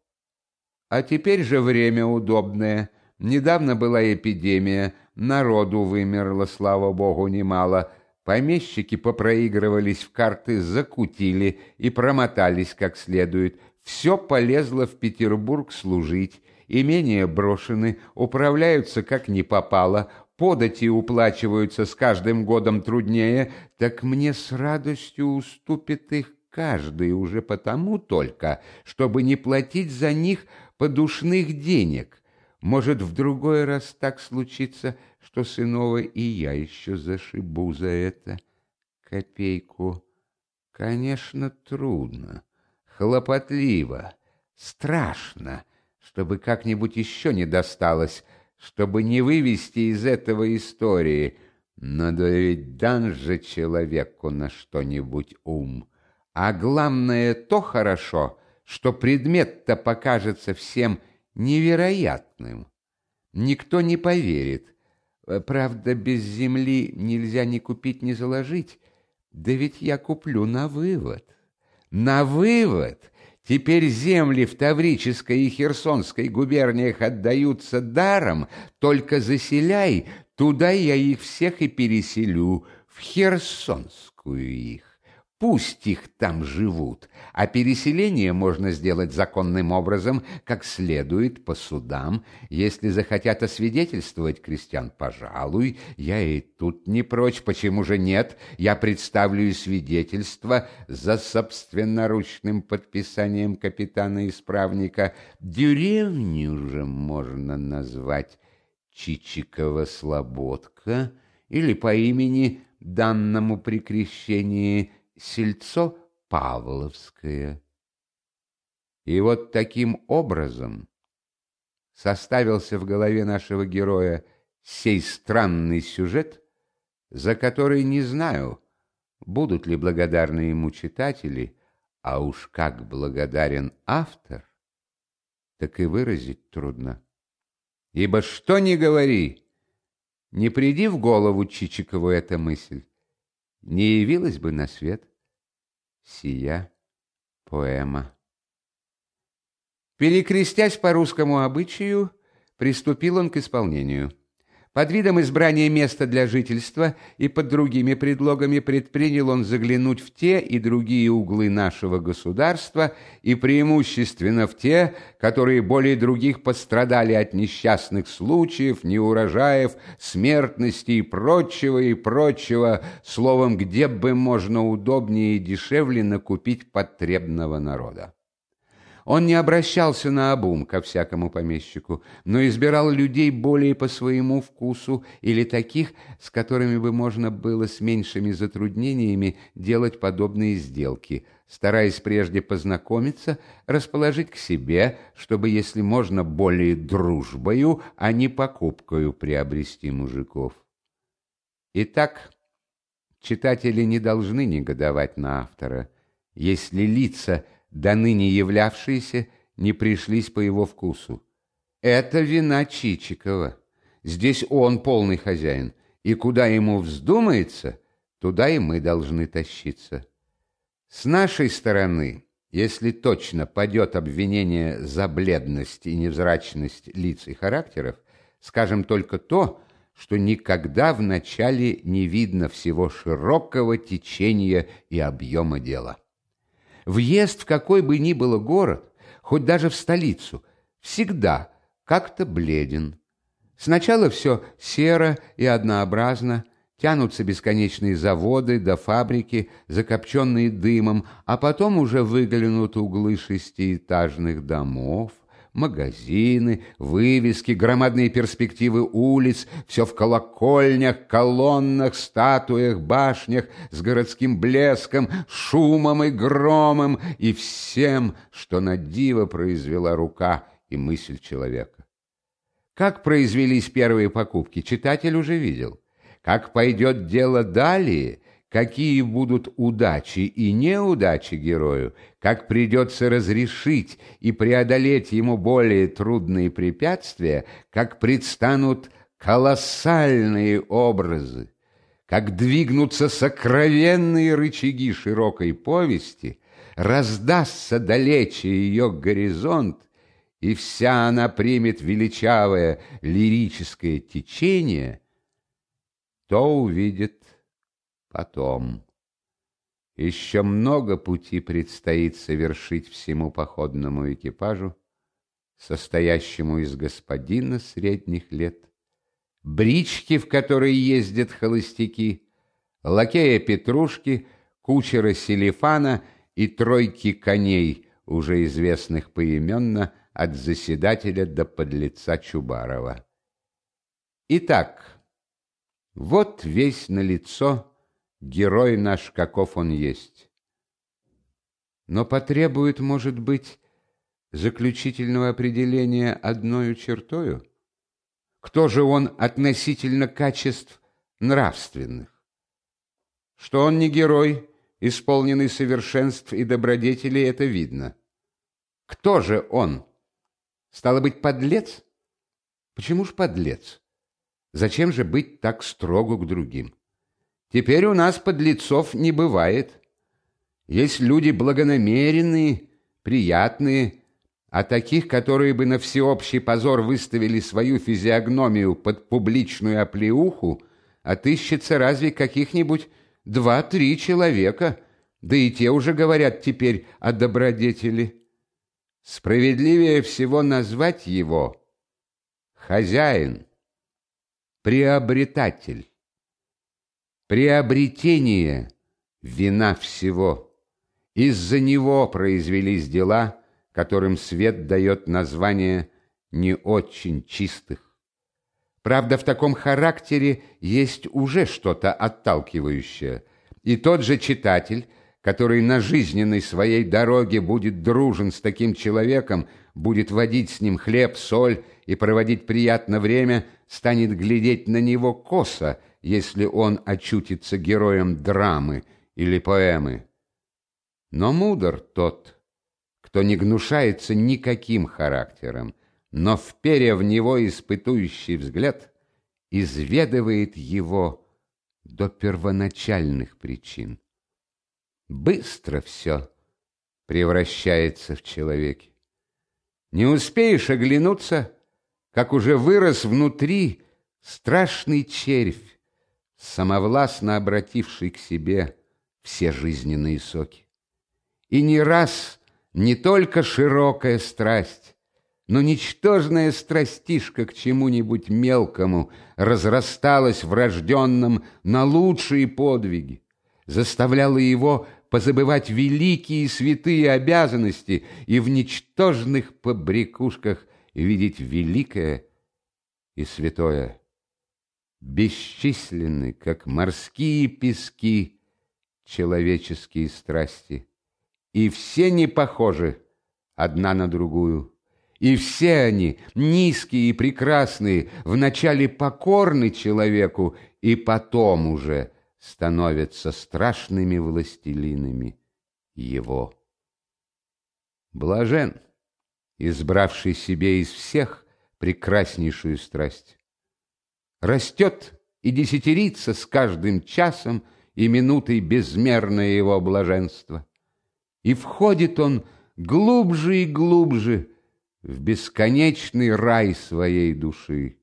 А теперь же время удобное. Недавно была эпидемия, народу вымерло, слава богу, немало. Помещики попроигрывались в карты, закутили и промотались как следует. Все полезло в Петербург служить. Имения брошены, управляются как ни попало, подати уплачиваются с каждым годом труднее, так мне с радостью уступит их каждый уже потому только, чтобы не платить за них подушных денег. Может, в другой раз так случится, что с иного и я еще зашибу за это копейку. Конечно, трудно, хлопотливо, страшно, чтобы как-нибудь еще не досталось, чтобы не вывести из этого истории. Но да ведь дан же человеку на что-нибудь ум. А главное, то хорошо, что предмет-то покажется всем невероятным. Никто не поверит. Правда, без земли нельзя ни купить, ни заложить. Да ведь я куплю на вывод. На вывод! Теперь земли в Таврической и Херсонской губерниях отдаются даром, только заселяй, туда я их всех и переселю, в Херсонскую их. Пусть их там живут, а переселение можно сделать законным образом, как следует по судам. Если захотят освидетельствовать крестьян, пожалуй, я и тут не прочь, почему же нет? Я представлю и свидетельство за собственноручным подписанием капитана-исправника. Деревню же можно назвать Чичикова-Слободка или по имени, данному при крещении, Сельцо Павловское. И вот таким образом составился в голове нашего героя сей странный сюжет, за который не знаю, будут ли благодарны ему читатели, а уж как благодарен автор, так и выразить трудно. Ибо что ни говори, не приди в голову Чичикову эта мысль, не явилась бы на свет сия поэма. Перекрестясь по русскому обычаю, приступил он к исполнению. Под видом избрания места для жительства и под другими предлогами предпринял он заглянуть в те и другие углы нашего государства, и преимущественно в те, которые более других пострадали от несчастных случаев, неурожаев, смертности и прочего, словом, где бы можно удобнее и дешевле накупить потребного народа. Он не обращался наобум ко всякому помещику, но избирал людей более по своему вкусу или таких, с которыми бы можно было с меньшими затруднениями делать подобные сделки, стараясь прежде познакомиться, расположить к себе, чтобы, если можно, более дружбою, а не покупкою приобрести мужиков. Итак, читатели не должны негодовать на автора, если лица, до ныне являвшиеся, не пришлись по его вкусу. Это вина Чичикова. Здесь он полный хозяин, и куда ему вздумается, туда и мы должны тащиться. С нашей стороны, если точно падет обвинение за бледность и невзрачность лиц и характеров, скажем только то, что никогда вначале не видно всего широкого течения и объема дела. Въезд в какой бы ни было город, хоть даже в столицу, всегда как-то бледен. Сначала все серо и однообразно, тянутся бесконечные заводы до фабрики, закопченные дымом, а потом уже выглянут углы шестиэтажных домов, магазины, вывески, громадные перспективы улиц, все в колокольнях, колоннах, статуях, башнях, с городским блеском, шумом и громом, и всем, что на диво произвела рука и мысль человека. Как произвелись первые покупки, читатель уже видел. Как пойдет дело далее, какие будут удачи и неудачи герою, как придется разрешить и преодолеть ему более трудные препятствия, как предстанут колоссальные образы, как двигнутся сокровенные рычаги широкой повести, раздастся далече ее горизонт, и вся она примет величавое лирическое течение, то увидит потом. Еще много пути предстоит совершить всему походному экипажу, состоящему из господина средних лет, брички, в которой ездят холостяки, лакея Петрушки, кучера Селифана и тройки коней, уже известных поименно от заседателя до подлеца Чубарова. Итак, вот весь налицо герой наш, каков он есть. Но потребует, может быть, заключительного определения одною чертою? Кто же он относительно качеств нравственных? Что он не герой, исполненный совершенств и добродетелей, это видно. Кто же он? Стало быть, подлец? Почему ж подлец? Зачем же быть так строгу к другим? Теперь у нас подлецов не бывает. Есть люди благонамеренные, приятные, а таких, которые бы на всеобщий позор выставили свою физиогномию под публичную оплеуху, отыщется разве каких-нибудь 2-3 человека, да и те уже говорят теперь о добродетели. Справедливее всего назвать его хозяин, приобретатель. Приобретение — вина всего. Из-за него произвелись дела, которым свет дает название не очень чистых. Правда, в таком характере есть уже что-то отталкивающее, и тот же читатель, который на жизненной своей дороге будет дружен с таким человеком, будет водить с ним хлеб, соль и проводить приятно время, станет глядеть на него косо, если он очутится героем драмы или поэмы. Но мудр тот, кто не гнушается никаким характером, но, вперя в него испытующий взгляд, изведывает его до первоначальных причин. Быстро все превращается в человеке. Не успеешь оглянуться, как уже вырос внутри страшный червь, самовластно обративший к себе все жизненные соки. И не раз не только широкая страсть, но ничтожная страстишка к чему-нибудь мелкому разрасталась врожденном на лучшие подвиги, заставляла его позабывать великие и святые обязанности и в ничтожных побрякушках видеть великое и святое. Бесчисленны, как морские пески, человеческие страсти, и все не похожи одна на другую, и все они, низкие и прекрасные, вначале покорны человеку, и потом уже становятся страшными властелинами его. Блажен, избравший себе из всех прекраснейшую страсть. Растет и десятерится с каждым часом и минутой безмерное его блаженство. И входит он глубже и глубже в бесконечный рай своей души.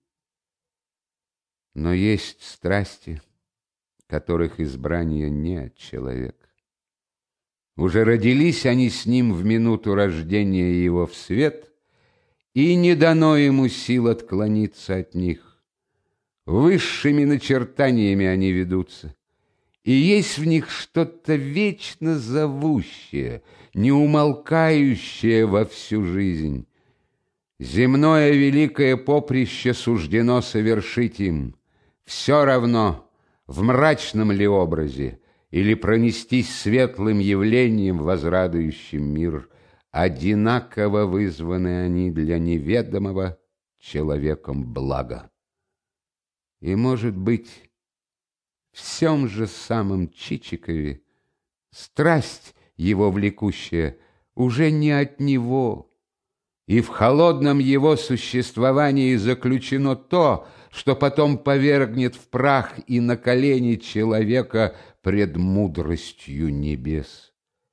Но есть страсти, которых избрание не от человека. Уже родились они с ним в минуту рождения его в свет, и не дано ему сил отклониться от них. Высшими начертаниями они ведутся, и есть в них что-то вечно зовущее, неумолкающее во всю жизнь. Земное великое поприще суждено совершить им, все равно, в мрачном ли образе, или пронестись светлым явлением, возрадующим мир, одинаково вызваны они для неведомого человеком блага. И, может быть, в всем же самом Чичикове страсть его влекущая уже не от него, и в холодном его существовании заключено то, что потом повергнет в прах и на колени человека пред мудростью небес.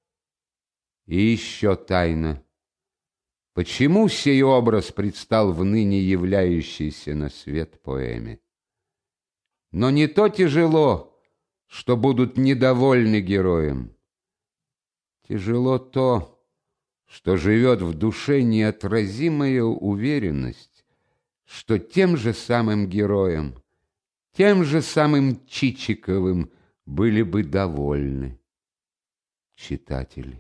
И еще тайна. Почему сей образ предстал в ныне являющейся на свет поэме? Но не то тяжело, что будут недовольны героем. Тяжело то, что живет в душе неотразимая уверенность, что тем же самым героем, тем же самым Чичиковым были бы довольны читатели.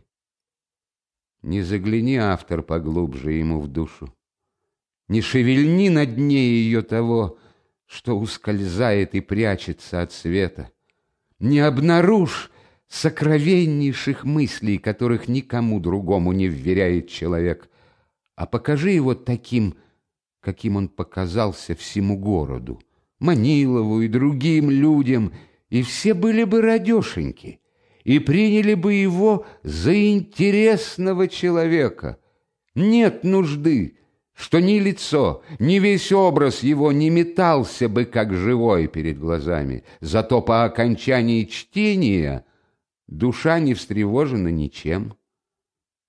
Не загляни, автор, поглубже ему в душу, не шевельни на дне ее того, что ускользает и прячется от света. Не обнаружь сокровеннейших мыслей, которых никому другому не вверяет человек, а покажи его таким, каким он показался всему городу, Манилову и другим людям, и все были бы радешеньки, и приняли бы его за интересного человека. Нет нужды, что ни лицо, ни весь образ его не метался бы, как живой, перед глазами. Зато по окончании чтения душа не встревожена ничем.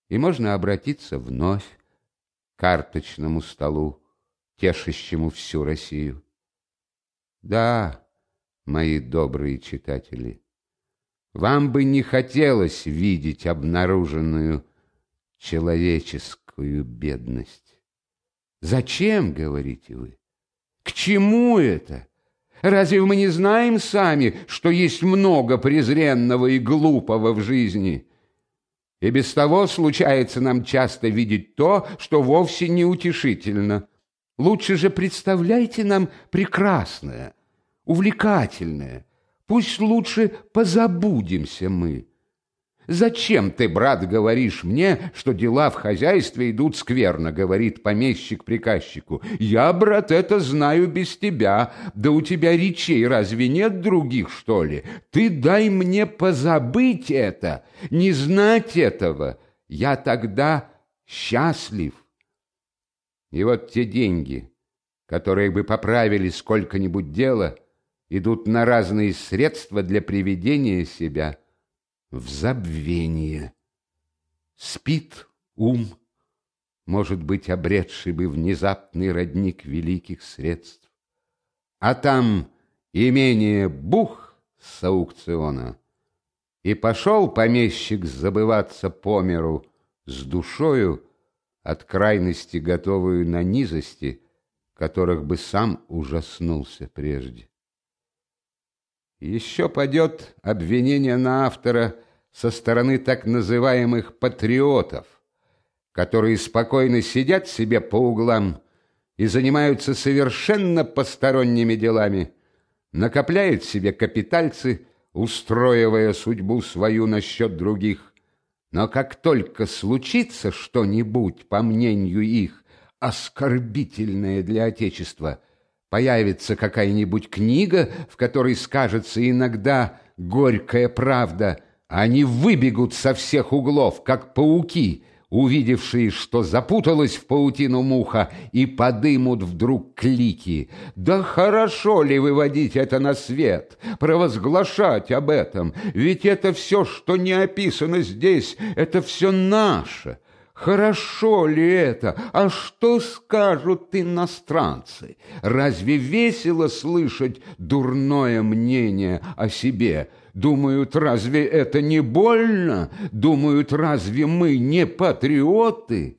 и можно обратиться вновь к карточному столу, тешащему всю Россию. Да, мои добрые читатели, вам бы не хотелось видеть обнаруженную человеческую бедность. Зачем, говорите вы? К чему это? Разве мы не знаем сами, что есть много презренного и глупого в жизни? И без того случается нам часто видеть то, что вовсе не утешительно. Лучше же представляйте нам прекрасное, увлекательное. Пусть лучше позабудемся мы. «Зачем ты, брат, говоришь мне, что дела в хозяйстве идут скверно?» — говорит помещик приказчику. «Я, брат, это знаю без тебя. Да у тебя речей разве нет других, что ли? Ты дай мне позабыть это, не знать этого. Я тогда счастлив». И вот те деньги, которые бы поправили сколько-нибудь дело, идут на разные средства для приведения себя в забвение. Спит ум, может быть, обретший бы внезапный родник великих средств. А там имение бух с аукциона, и пошел помещик забываться по миру с душою, от крайности готовую на низости, которых бы сам ужаснулся прежде. Еще падет обвинение на автора со стороны так называемых патриотов, которые спокойно сидят себе по углам и занимаются совершенно посторонними делами, накопляют себе капитальцы, устроивая судьбу свою насчет других. Но как только случится что-нибудь, по мнению их, оскорбительное для Отечества, появится какая-нибудь книга, в которой скажется иногда горькая правда, они выбегут со всех углов, как пауки, увидевшие, что запуталась в паутину муха, и подымут вдруг клики. Да хорошо ли выводить это на свет, провозглашать об этом? Ведь это все, что не описано здесь, это все наше. Хорошо ли это? А что скажут иностранцы? Разве весело слышать дурное мнение о себе? Думают, разве это не больно? Думают, разве мы не патриоты?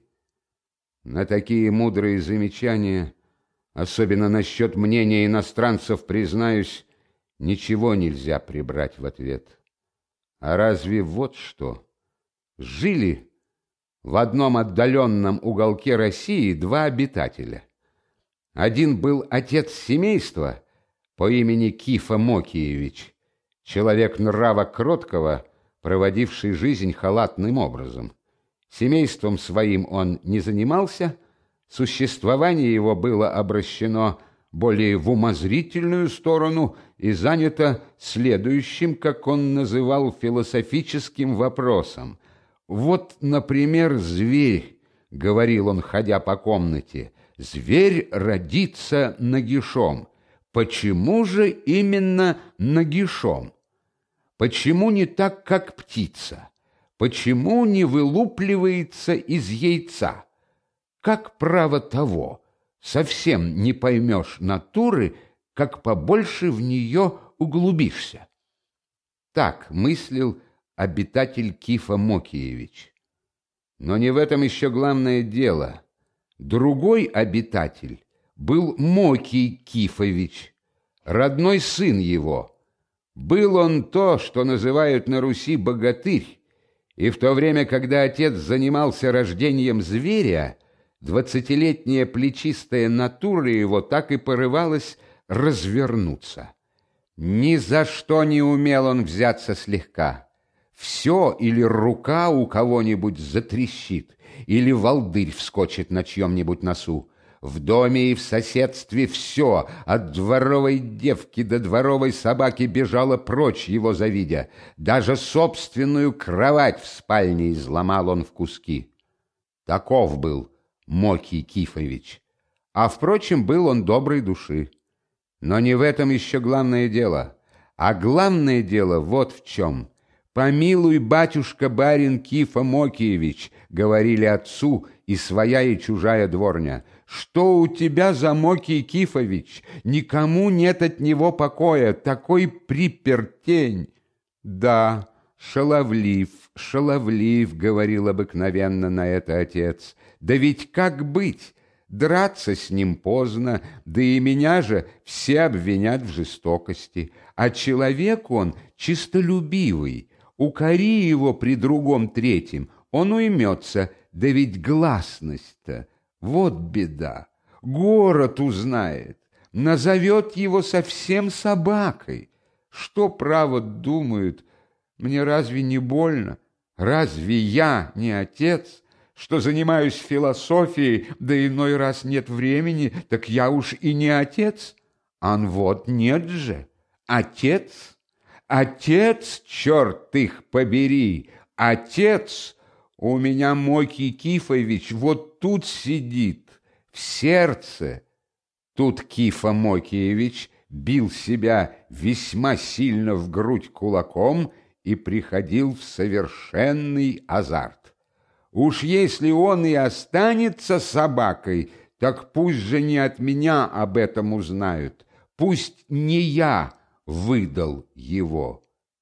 На такие мудрые замечания, особенно насчет мнения иностранцев, признаюсь, ничего нельзя прибрать в ответ. А разве вот что? Жили в одном отдаленном уголке России два обитателя. Один был отец семейства по имени Кифа Мокиевич, человек нрава кроткого, проводивший жизнь халатным образом. Семейством своим он не занимался, существование его было обращено более в умозрительную сторону и занято следующим, как он называл, философическим вопросом. «Вот, например, зверь, — говорил он, ходя по комнате, — зверь родится нагишом. Почему же именно нагишом? Почему не так, как птица? Почему не вылупливается из яйца? Как право того? Совсем не поймешь натуры, как побольше в нее углубишься». Так мыслил обитатель Кифа Мокиевич. Но не в этом еще главное дело. Другой обитатель был Мокий Кифович, родной сын его. Был он то, что называют на Руси богатырь, и в то время, когда отец занимался рождением зверя, 20-летняя плечистая натура его так и порывалась развернуться. Ни за что не умел он взяться слегка. Все или рука у кого-нибудь затрещит, или волдырь вскочит на чьем-нибудь носу. В доме и в соседстве все, от дворовой девки до дворовой собаки, бежало прочь его завидя. Даже собственную кровать в спальне изломал он в куски. Таков был Мокий Кифович. А, впрочем, был он доброй души. Но не в этом еще главное дело. А главное дело вот в чем. «Помилуй, батюшка, барин Кифа Мокиевич», — говорили отцу и своя, и чужая дворня. «Что у тебя за Мокий Кифович? Никому нет от него покоя, такой припертень». «Да, шаловлив, шаловлив», — говорил обыкновенно на это отец. «Да ведь как быть? Драться с ним поздно, да и меня же все обвинят в жестокости. А человек он чистолюбивый, укори его при другом третьем, он уймется, да ведь гласность-то, вот беда. Город узнает, назовет его совсем собакой. Что, право, думают, мне разве не больно? Разве я не отец?» Что занимаюсь философией, да иной раз нет времени, так я уж и не отец. Ан вот нет же, отец, отец, черт их побери, отец. У меня Мокий Кифович вот тут сидит, в сердце. Тут Кифа Мокиевич бил себя весьма сильно в грудь кулаком и приходил в совершенный азарт. Уж если он и останется собакой, так пусть же не от меня об этом узнают, пусть не я выдал его.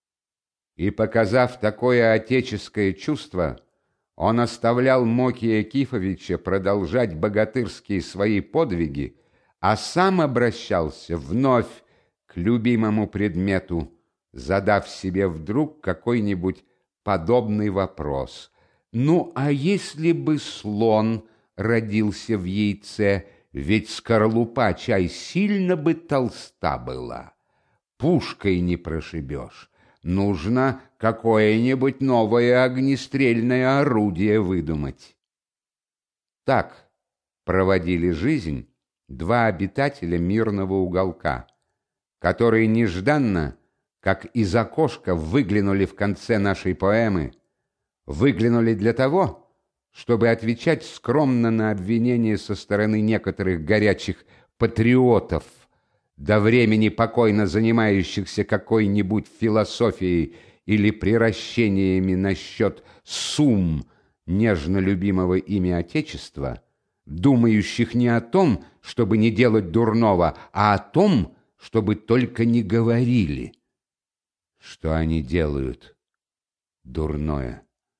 И, показав такое отеческое чувство, он оставлял Мокия Кифовича продолжать богатырские свои подвиги, а сам обращался вновь к любимому предмету, задав себе вдруг какой-нибудь подобный вопрос. Ну, а если бы слон родился в яйце, ведь скорлупа чай сильно бы толста была. Пушкой не прошибешь. Нужно какое-нибудь новое огнестрельное орудие выдумать. Так проводили жизнь два обитателя мирного уголка, которые нежданно, как из окошка, выглянули в конце нашей поэмы, выглянули для того, чтобы отвечать скромно на обвинения со стороны некоторых горячих патриотов, до времени покойно занимающихся какой-нибудь философией или приращениями насчет сумм нежно любимого ими Отечества, думающих не о том, чтобы не делать дурного, а о том, чтобы только не говорили, что они делают дурное.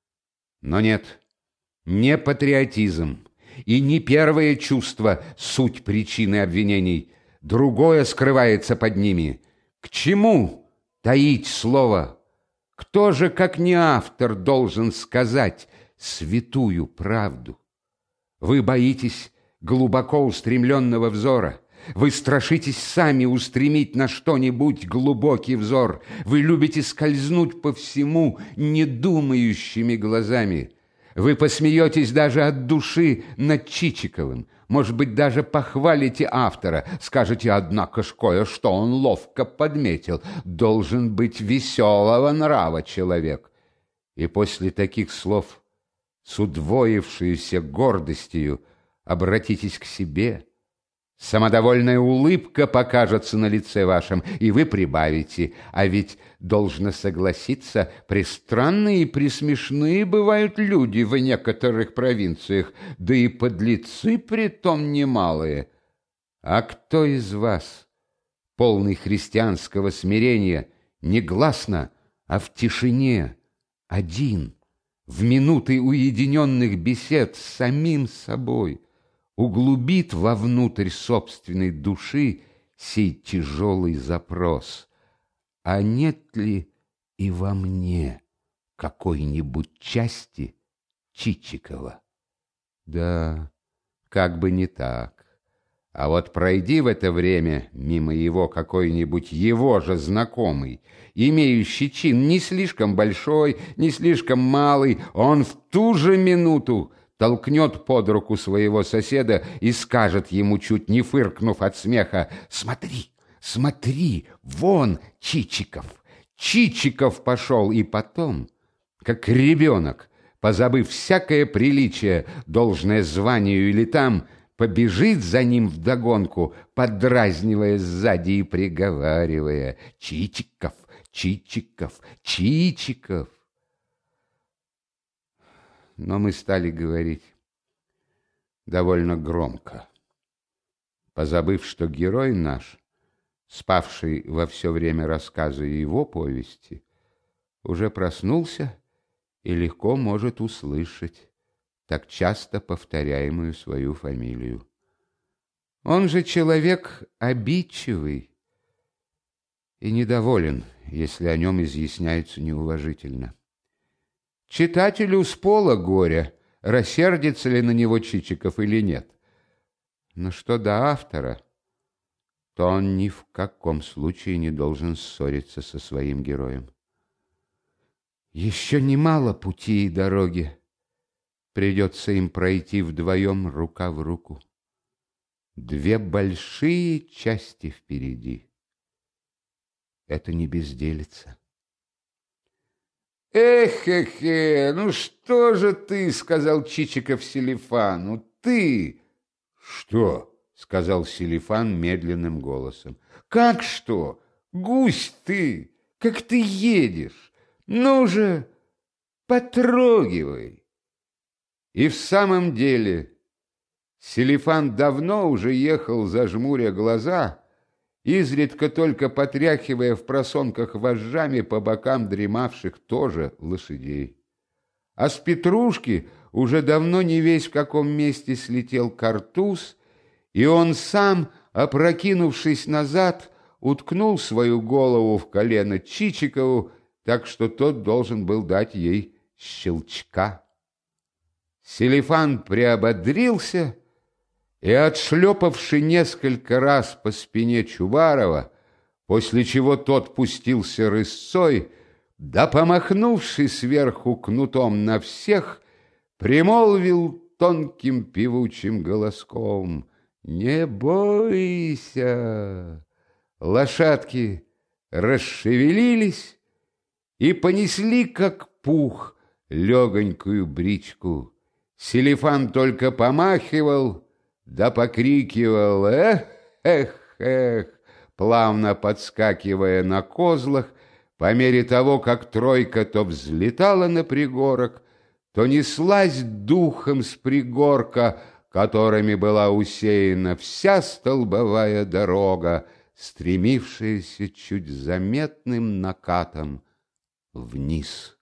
Но нет, не патриотизм и не первое чувство суть причины обвинений, другое скрывается под ними. К чему таить слово? Кто же, как не автор, должен сказать святую правду? Вы боитесь глубоко устремленного взора. Вы страшитесь сами устремить на что-нибудь глубокий взор. Вы любите скользнуть по всему недумающими глазами. Вы посмеетесь даже от души над Чичиковым. Может быть, даже похвалите автора. Скажете, однако ж кое-что он ловко подметил. Должен быть веселого нрава человек. И после таких слов с удвоившейся гордостью обратитесь к себе. Самодовольная улыбка покажется на лице вашем, и вы прибавите. А ведь, должно согласиться, пристранные и присмешные бывают люди в некоторых провинциях, да и подлецы притом немалые. А кто из вас, полный христианского смирения, негласно, а в тишине, один, в минуты уединенных бесед с самим собой, углубит вовнутрь собственной души сей тяжелый запрос: а нет ли и во мне какой-нибудь части Чичикова? Да, как бы не так. А вот пройди в это время мимо его какой-нибудь его же знакомый, имеющий чин не слишком большой, не слишком малый, он в ту же минуту толкнет под руку своего соседа и скажет ему, чуть не фыркнув от смеха: «Смотри, смотри, вон Чичиков! Чичиков пошел!» И потом, как ребенок, позабыв всякое приличие, должное званию или там, побежит за ним вдогонку, подразнивая сзади и приговаривая: «Чичиков! Чичиков, Чичиков. Но мы стали говорить довольно громко, позабыв, что герой наш, спавший во все время рассказа его повести, уже проснулся и легко может услышать так часто повторяемую свою фамилию. Он же человек обидчивый и недоволен, если о нем изъясняются неуважительно. Читателю с пола горя, рассердится ли на него Чичиков или нет. Но что до автора, то он ни в каком случае не должен ссориться со своим героем. Еще немало пути и дороги придется им пройти вдвоем рука в руку. Две большие части впереди. Это не безделица. «Эх-хе-хе, ну что же ты?» — сказал Чичиков Селифану. «Ты!» «Что?» — сказал Селифан медленным голосом. «Как что? Гусь ты! Как ты едешь! Ну же, потрогивай!» И в самом деле Селифан давно уже ехал, зажмуря глаза, изредка только потряхивая в просонках вожжами по бокам дремавших тоже лошадей. А с Петрушки уже давно не весь в каком месте слетел картуз, и он сам, опрокинувшись назад, уткнул свою голову в колено Чичикову, так что тот должен был дать ей щелчка. Селифан приободрился и, отшлепавши несколько раз по спине Чубарова, после чего тот пустился рысцой, да помахнувши сверху кнутом на всех, примолвил тонким певучим голоском: «Не бойся!» Лошадки расшевелились и понесли, как пух, легонькую бричку. Селифан только помахивал да покрикивал «Эх, эх, эх!», плавно подскакивая на козлах, по мере того, как тройка то взлетала на пригорок, то неслась духом с пригорка, которыми была усеяна вся столбовая дорога, стремившаяся чуть заметным накатом вниз.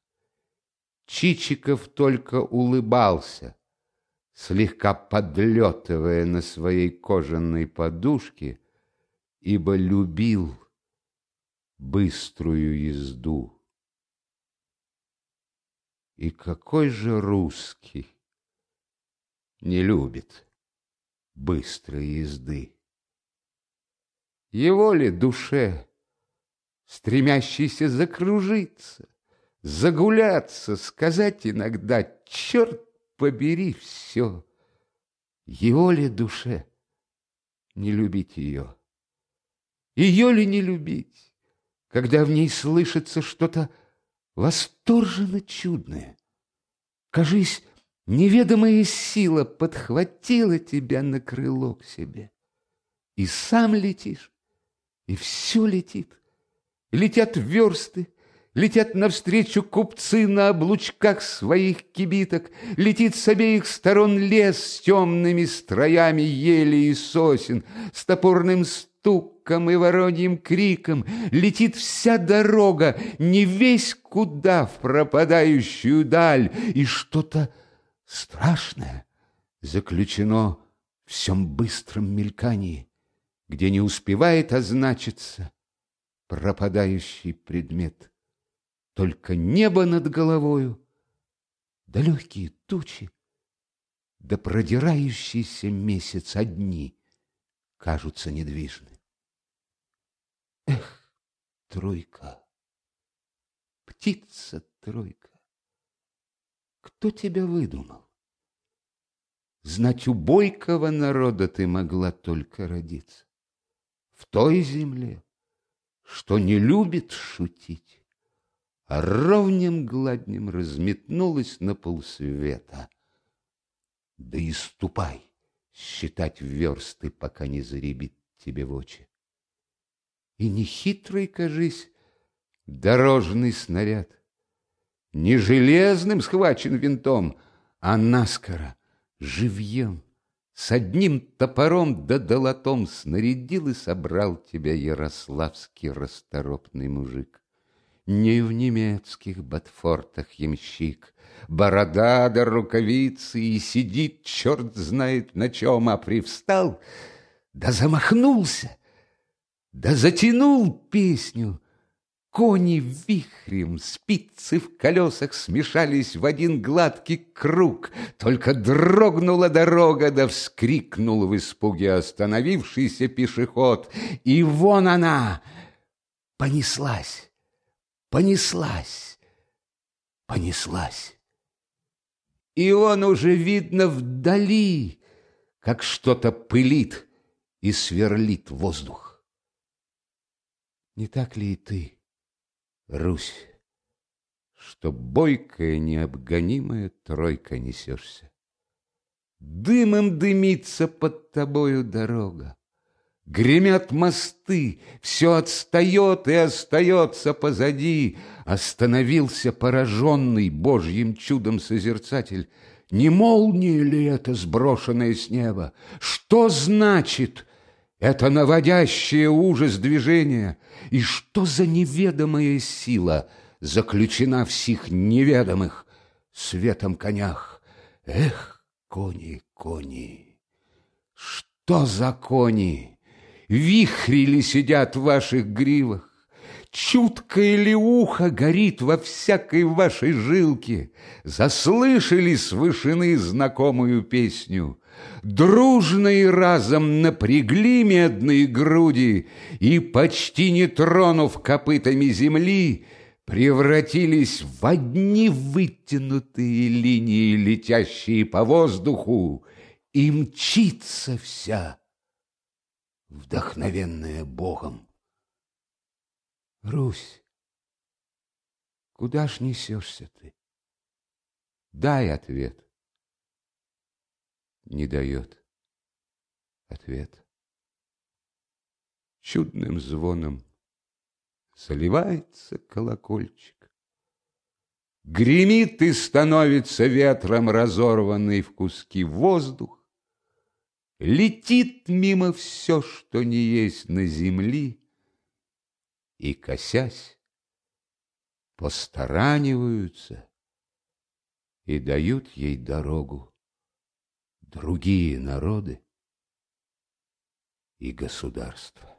Чичиков только улыбался, слегка подлетывая на своей кожаной подушке, ибо любил быструю езду. И какой же русский не любит быстрой езды? Его ли душе, стремящейся закружиться, загуляться, сказать иногда «черт побери все», его ли душе не любить ее? Ее ли не любить, когда в ней слышится что-то восторженно чудное? Кажись, неведомая сила подхватила тебя на крыло к себе. И сам летишь, и все летит. Летят версты, летят навстречу купцы на облучках своих кибиток, летит с обеих сторон лес с темными строями ели и сосен, с топорным стуком и вороньим криком, летит вся дорога, не весь куда в пропадающую даль, и что-то страшное заключено в всем быстром мелькании, где не успевает означиться пропадающий предмет. Только небо над головою, да легкие тучи, да продирающийся месяц одни кажутся недвижны. Эх, тройка, птица-тройка, кто тебя выдумал? Знать, у бойкого народа ты могла только родиться, в той земле, что не любит шутить, а ровнем гладнем разметнулась на полсвета. Да и ступай считать версты, пока не заребит тебе в очи. И нехитрый, кажись, Дорожный снаряд не железным схвачен винтом, а наскоро, живьем, с одним топором да долотом снарядил и собрал тебя ярославский расторопный мужик. Не в немецких ботфортах ямщик, борода да рукавицы, и сидит черт знает на чем, а привстал, да замахнулся, да затянул песню. Кони вихрем, спицы в колесах смешались в один гладкий круг. Только дрогнула дорога, да вскрикнул в испуге остановившийся пешеход. И вон она понеслась, понеслась, понеслась. И он уже видно вдали, как что-то пылит и сверлит воздух. Не так ли и ты, Русь, что бойкая, необгонимая тройка несешься? Дымом дымится под тобою дорога, гремят мосты, все отстает и остается позади. Остановился пораженный Божьим чудом созерцатель. Не молния ли это, сброшенная с неба? Что значит это наводящее ужас движение? И что за неведомая сила заключена в сих неведомых светом конях? Эх, кони, кони, что за кони? Вихри ли сидят в ваших гривах? Чуткое ли ухо горит во всякой вашей жилке? Заслышали с вышины знакомую песню? Дружно и разом напрягли медные груди и, почти не тронув копытами земли, превратились в одни вытянутые линии, летящие по воздуху, и мчится вся, вдохновенная Богом. Русь, куда ж несешься ты? Дай ответ. Не дает ответ. Чудным звоном заливается колокольчик, гремит и становится ветром разорванный в куски воздух, летит мимо все, что не есть на земли, и, косясь, постараниваются и дают ей дорогу другие народы и государства.